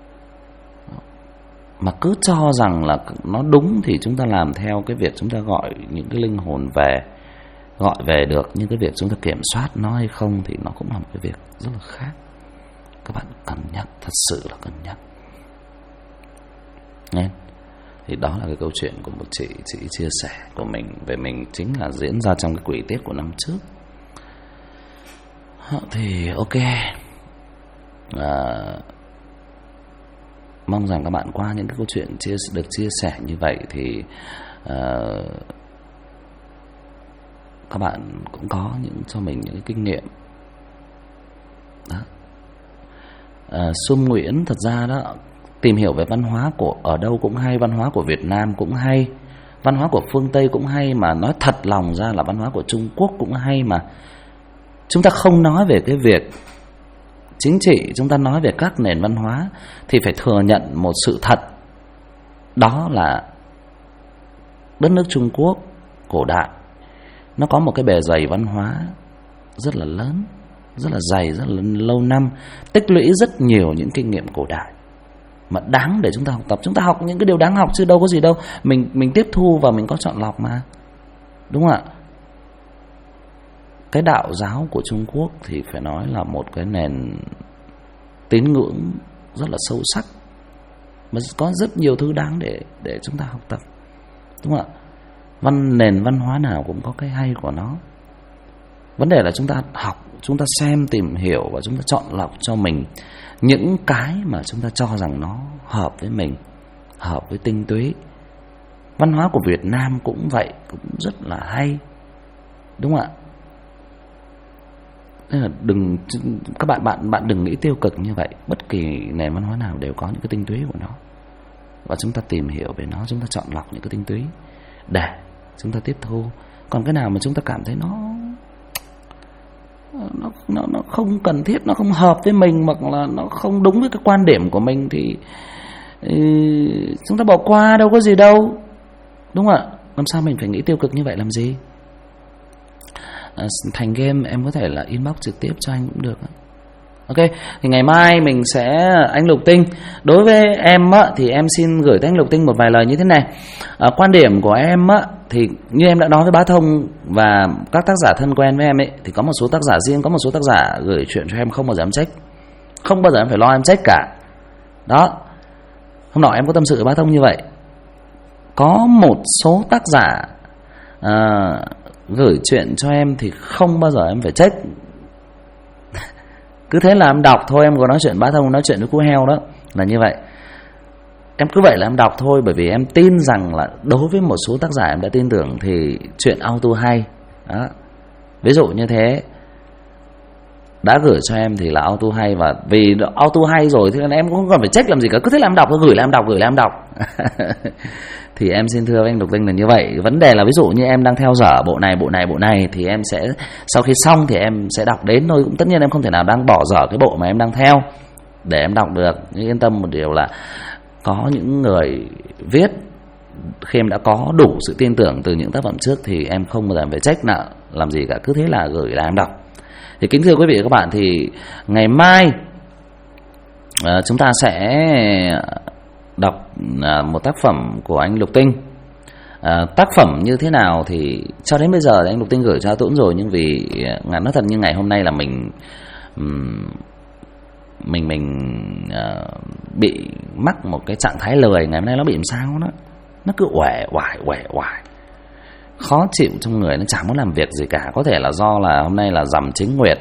Mà cứ cho rằng là nó đúng thì chúng ta làm theo cái việc chúng ta gọi những cái linh hồn về, gọi về được, nhưng cái việc chúng ta kiểm soát nó hay không thì nó cũng là một cái việc rất là khác. Các bạn cân nhắc, thật sự là cân nhắc. Nghe? Thì đó là cái câu chuyện của một chị chia sẻ của mình về mình, chính là diễn ra trong cái quỷ tiết của năm trước. Thì ok, mong rằng các bạn qua những cái câu chuyện được chia sẻ như vậy thì các bạn cũng có cho mình những cái kinh nghiệm đó. Xuân Nguyễn thật ra đó, tìm hiểu về văn hóa của ở đâu cũng hay, văn hóa của Việt Nam cũng hay, văn hóa của phương Tây cũng hay, mà nói thật lòng ra là văn hóa của Trung Quốc cũng hay. Mà chúng ta không nói về cái việc chính trị, chúng ta nói về các nền văn hóa thì phải thừa nhận một sự thật, đó là đất nước Trung Quốc cổ đại nó có một cái bề dày văn hóa rất là lớn, rất là dày, rất là lâu năm, tích lũy rất nhiều những kinh nghiệm cổ đại mà đáng để chúng ta học tập. Chúng ta học những cái điều đáng học chứ đâu có gì đâu. Mình tiếp thu và mình có chọn lọc mà, đúng không ạ? Cái đạo giáo của Trung Quốc thì phải nói là một cái nền tín ngưỡng rất là sâu sắc, mà có rất nhiều thứ đáng để chúng ta học tập, đúng không ạ? Nền văn hóa nào cũng có cái hay của nó. Vấn đề là chúng ta học, chúng ta xem, tìm hiểu và chúng ta chọn lọc cho mình những cái mà chúng ta cho rằng nó hợp với mình, hợp với tinh túy. Văn hóa của Việt Nam cũng vậy, cũng rất là hay, đúng không ạ? Nên là các bạn đừng nghĩ tiêu cực như vậy. Bất kỳ nền văn hóa nào đều có những cái tinh túy của nó, và chúng ta tìm hiểu về nó, chúng ta chọn lọc những cái tinh túy để chúng ta tiếp thu. Còn cái nào mà chúng ta cảm thấy nó không cần thiết, nó không hợp với mình, hoặc là nó không đúng với cái quan điểm của mình thì chúng ta bỏ qua, đâu có gì đâu, đúng không ạ? Làm sao mình phải nghĩ tiêu cực như vậy làm gì? Thành Game em có thể là inbox trực tiếp cho anh cũng được. Ok, thì ngày mai mình sẽ anh Lục Tinh. Đối với em á, thì em xin gửi tới anh Lục Tinh một vài lời như thế này. Quan điểm của em á, thì như em đã nói với Bá Thông và các tác giả thân quen với em ấy, thì có một số tác giả riêng, có một số tác giả gửi chuyện cho em không bao giờ em check, không bao giờ em phải lo em check cả. Đó, hôm nọ em có tâm sự với Bá Thông như vậy. Có một số tác giả gửi chuyện cho em thì không bao giờ em phải check. Cứ thế là em đọc thôi. Em có nói chuyện Bá Thông, nói chuyện với cú heo đó là như vậy. Em cứ vậy là em đọc thôi. Bởi vì em tin rằng là đối với một số tác giả em đã tin tưởng thì chuyện auto hay đó. Ví dụ như thế, đã gửi cho em thì là auto hay. Và vì auto hay rồi thì em cũng không cần phải check làm gì cả. Cứ thế là em đọc thôi, gửi là em đọc, gửi là em đọc. Thì em xin thưa với anh Lục Tinh là như vậy. Vấn đề là ví dụ như em đang theo dõi bộ này thì em sẽ, sau khi xong thì em sẽ đọc đến thôi. Cũng tất nhiên em không thể nào đang bỏ dở cái bộ mà em đang theo để em đọc được. Nhưng yên tâm một điều là có những người viết, khi em đã có đủ sự tin tưởng từ những tác phẩm trước thì em không bao giờ phải check nào làm gì cả. Cứ thế là gửi là em đọc. Thì kính thưa quý vị và các bạn, thì ngày mai chúng ta sẽ đọc một tác phẩm của anh Lục Tinh. Tác phẩm như thế nào thì cho đến bây giờ thì anh Lục Tinh gửi cho Tuấn rồi, nhưng vì nói thật như ngày hôm nay là mình bị mắc một cái trạng thái lười. Ngày hôm nay nó bị làm sao đó, nó cứ uể oải. khó chịu trong người, nó chẳng muốn làm việc gì cả. Có thể là do là hôm nay là rằm chính nguyệt,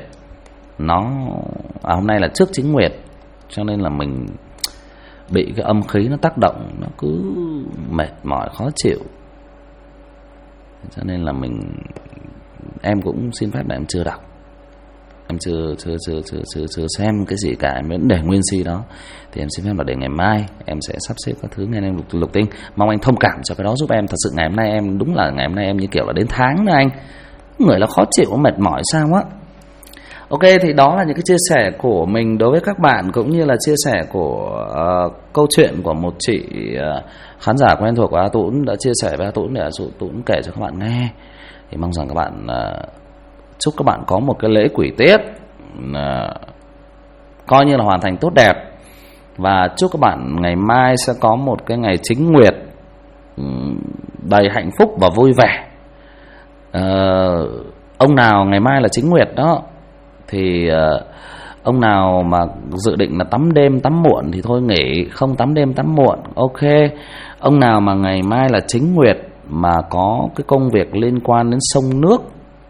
hôm nay là trước chính nguyệt, cho nên là mình bị cái âm khí nó tác động, nó cứ mệt mỏi khó chịu. Cho nên là em cũng xin phép là em chưa đọc, em chưa xem cái gì cả, em vẫn để nguyên si đó. Thì em xin phép là để ngày mai em sẽ sắp xếp các thứ nghe em lục tinh. Mong anh thông cảm cho cái đó giúp em. Thật sự ngày hôm nay em đúng là ngày hôm nay em như kiểu là đến tháng nữa anh, người nó khó chịu, mệt mỏi sao á. Ok, thì đó là những cái chia sẻ của mình đối với các bạn, cũng như là chia sẻ của câu chuyện của một chị khán giả quen thuộc của A Tũng đã chia sẻ với A Tũng để A Tũng kể cho các bạn nghe. Thì mong rằng các bạn chúc các bạn có một cái lễ quỷ tiết coi như là hoàn thành tốt đẹp, và chúc các bạn ngày mai sẽ có một cái ngày chính nguyệt đầy hạnh phúc và vui vẻ. Ông nào ngày mai là chính nguyệt đó thì ông nào mà dự định là tắm đêm tắm muộn thì thôi nghỉ, không tắm đêm tắm muộn, ok. Ông nào mà ngày mai là chính nguyệt mà có cái công việc liên quan đến sông nước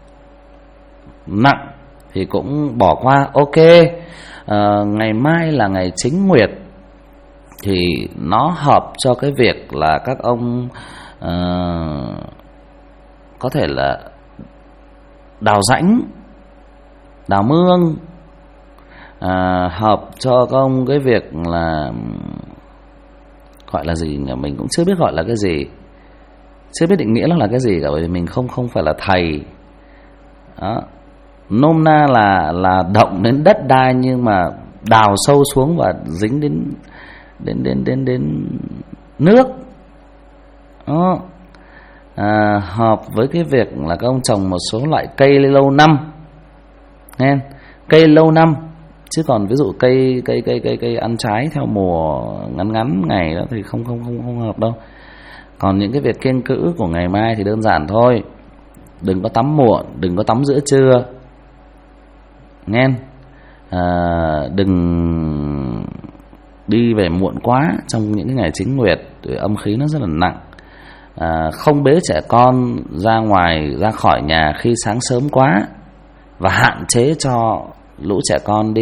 nặng thì cũng bỏ qua, ok. Ngày mai là ngày chính nguyệt thì nó hợp cho cái việc là các ông có thể là đào rãnh, đào mương, hợp cho các ông cái việc là gọi là gì nhỉ, mình cũng chưa biết gọi là cái gì, chưa biết định nghĩa nó là cái gì cả, bởi vì mình không phải là thầy đó. Nôm na là động đến đất đai, nhưng mà đào sâu xuống và dính đến nước đó. Hợp với cái việc là các ông trồng một số loại cây lâu năm, nghe, cây lâu năm, chứ còn ví dụ cây ăn trái theo mùa ngắn ngày đó thì không hợp đâu. Còn những cái việc kiêng cữ của ngày mai thì đơn giản thôi, đừng có tắm muộn, đừng có tắm giữa trưa, nghe, đừng đi về muộn quá trong những cái ngày chính nguyệt, âm khí nó rất là nặng. Không bế trẻ con ra khỏi nhà khi sáng sớm quá, và hạn chế cho lũ trẻ con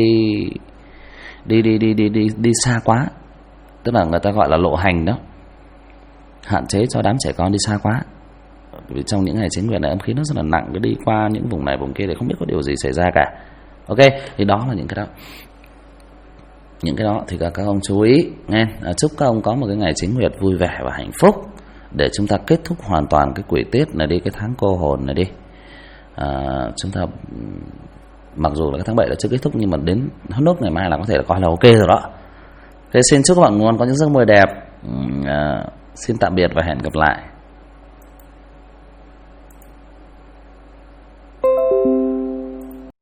đi xa quá, tức là người ta gọi là lộ hành đó. Hạn chế cho đám trẻ con đi xa quá, vì trong những ngày chính nguyệt này âm khí nó rất là nặng, cứ đi qua những vùng này vùng kia thì không biết có điều gì xảy ra cả. Ok, thì đó là những cái đó thì các ông chú ý nghe. Chúc các ông có một cái ngày chính nguyệt vui vẻ và hạnh phúc, để chúng ta kết thúc hoàn toàn cái quỷ tiết này đi, cái tháng cô hồn này đi. Chúng ta mặc dù là cái tháng 7 đã chưa kết thúc, nhưng mà đến nốt ngày mai là có thể là coi là ok rồi đó. Ok, xin chúc các bạn luôn có những giấc mơ đẹp. Xin tạm biệt và hẹn gặp lại.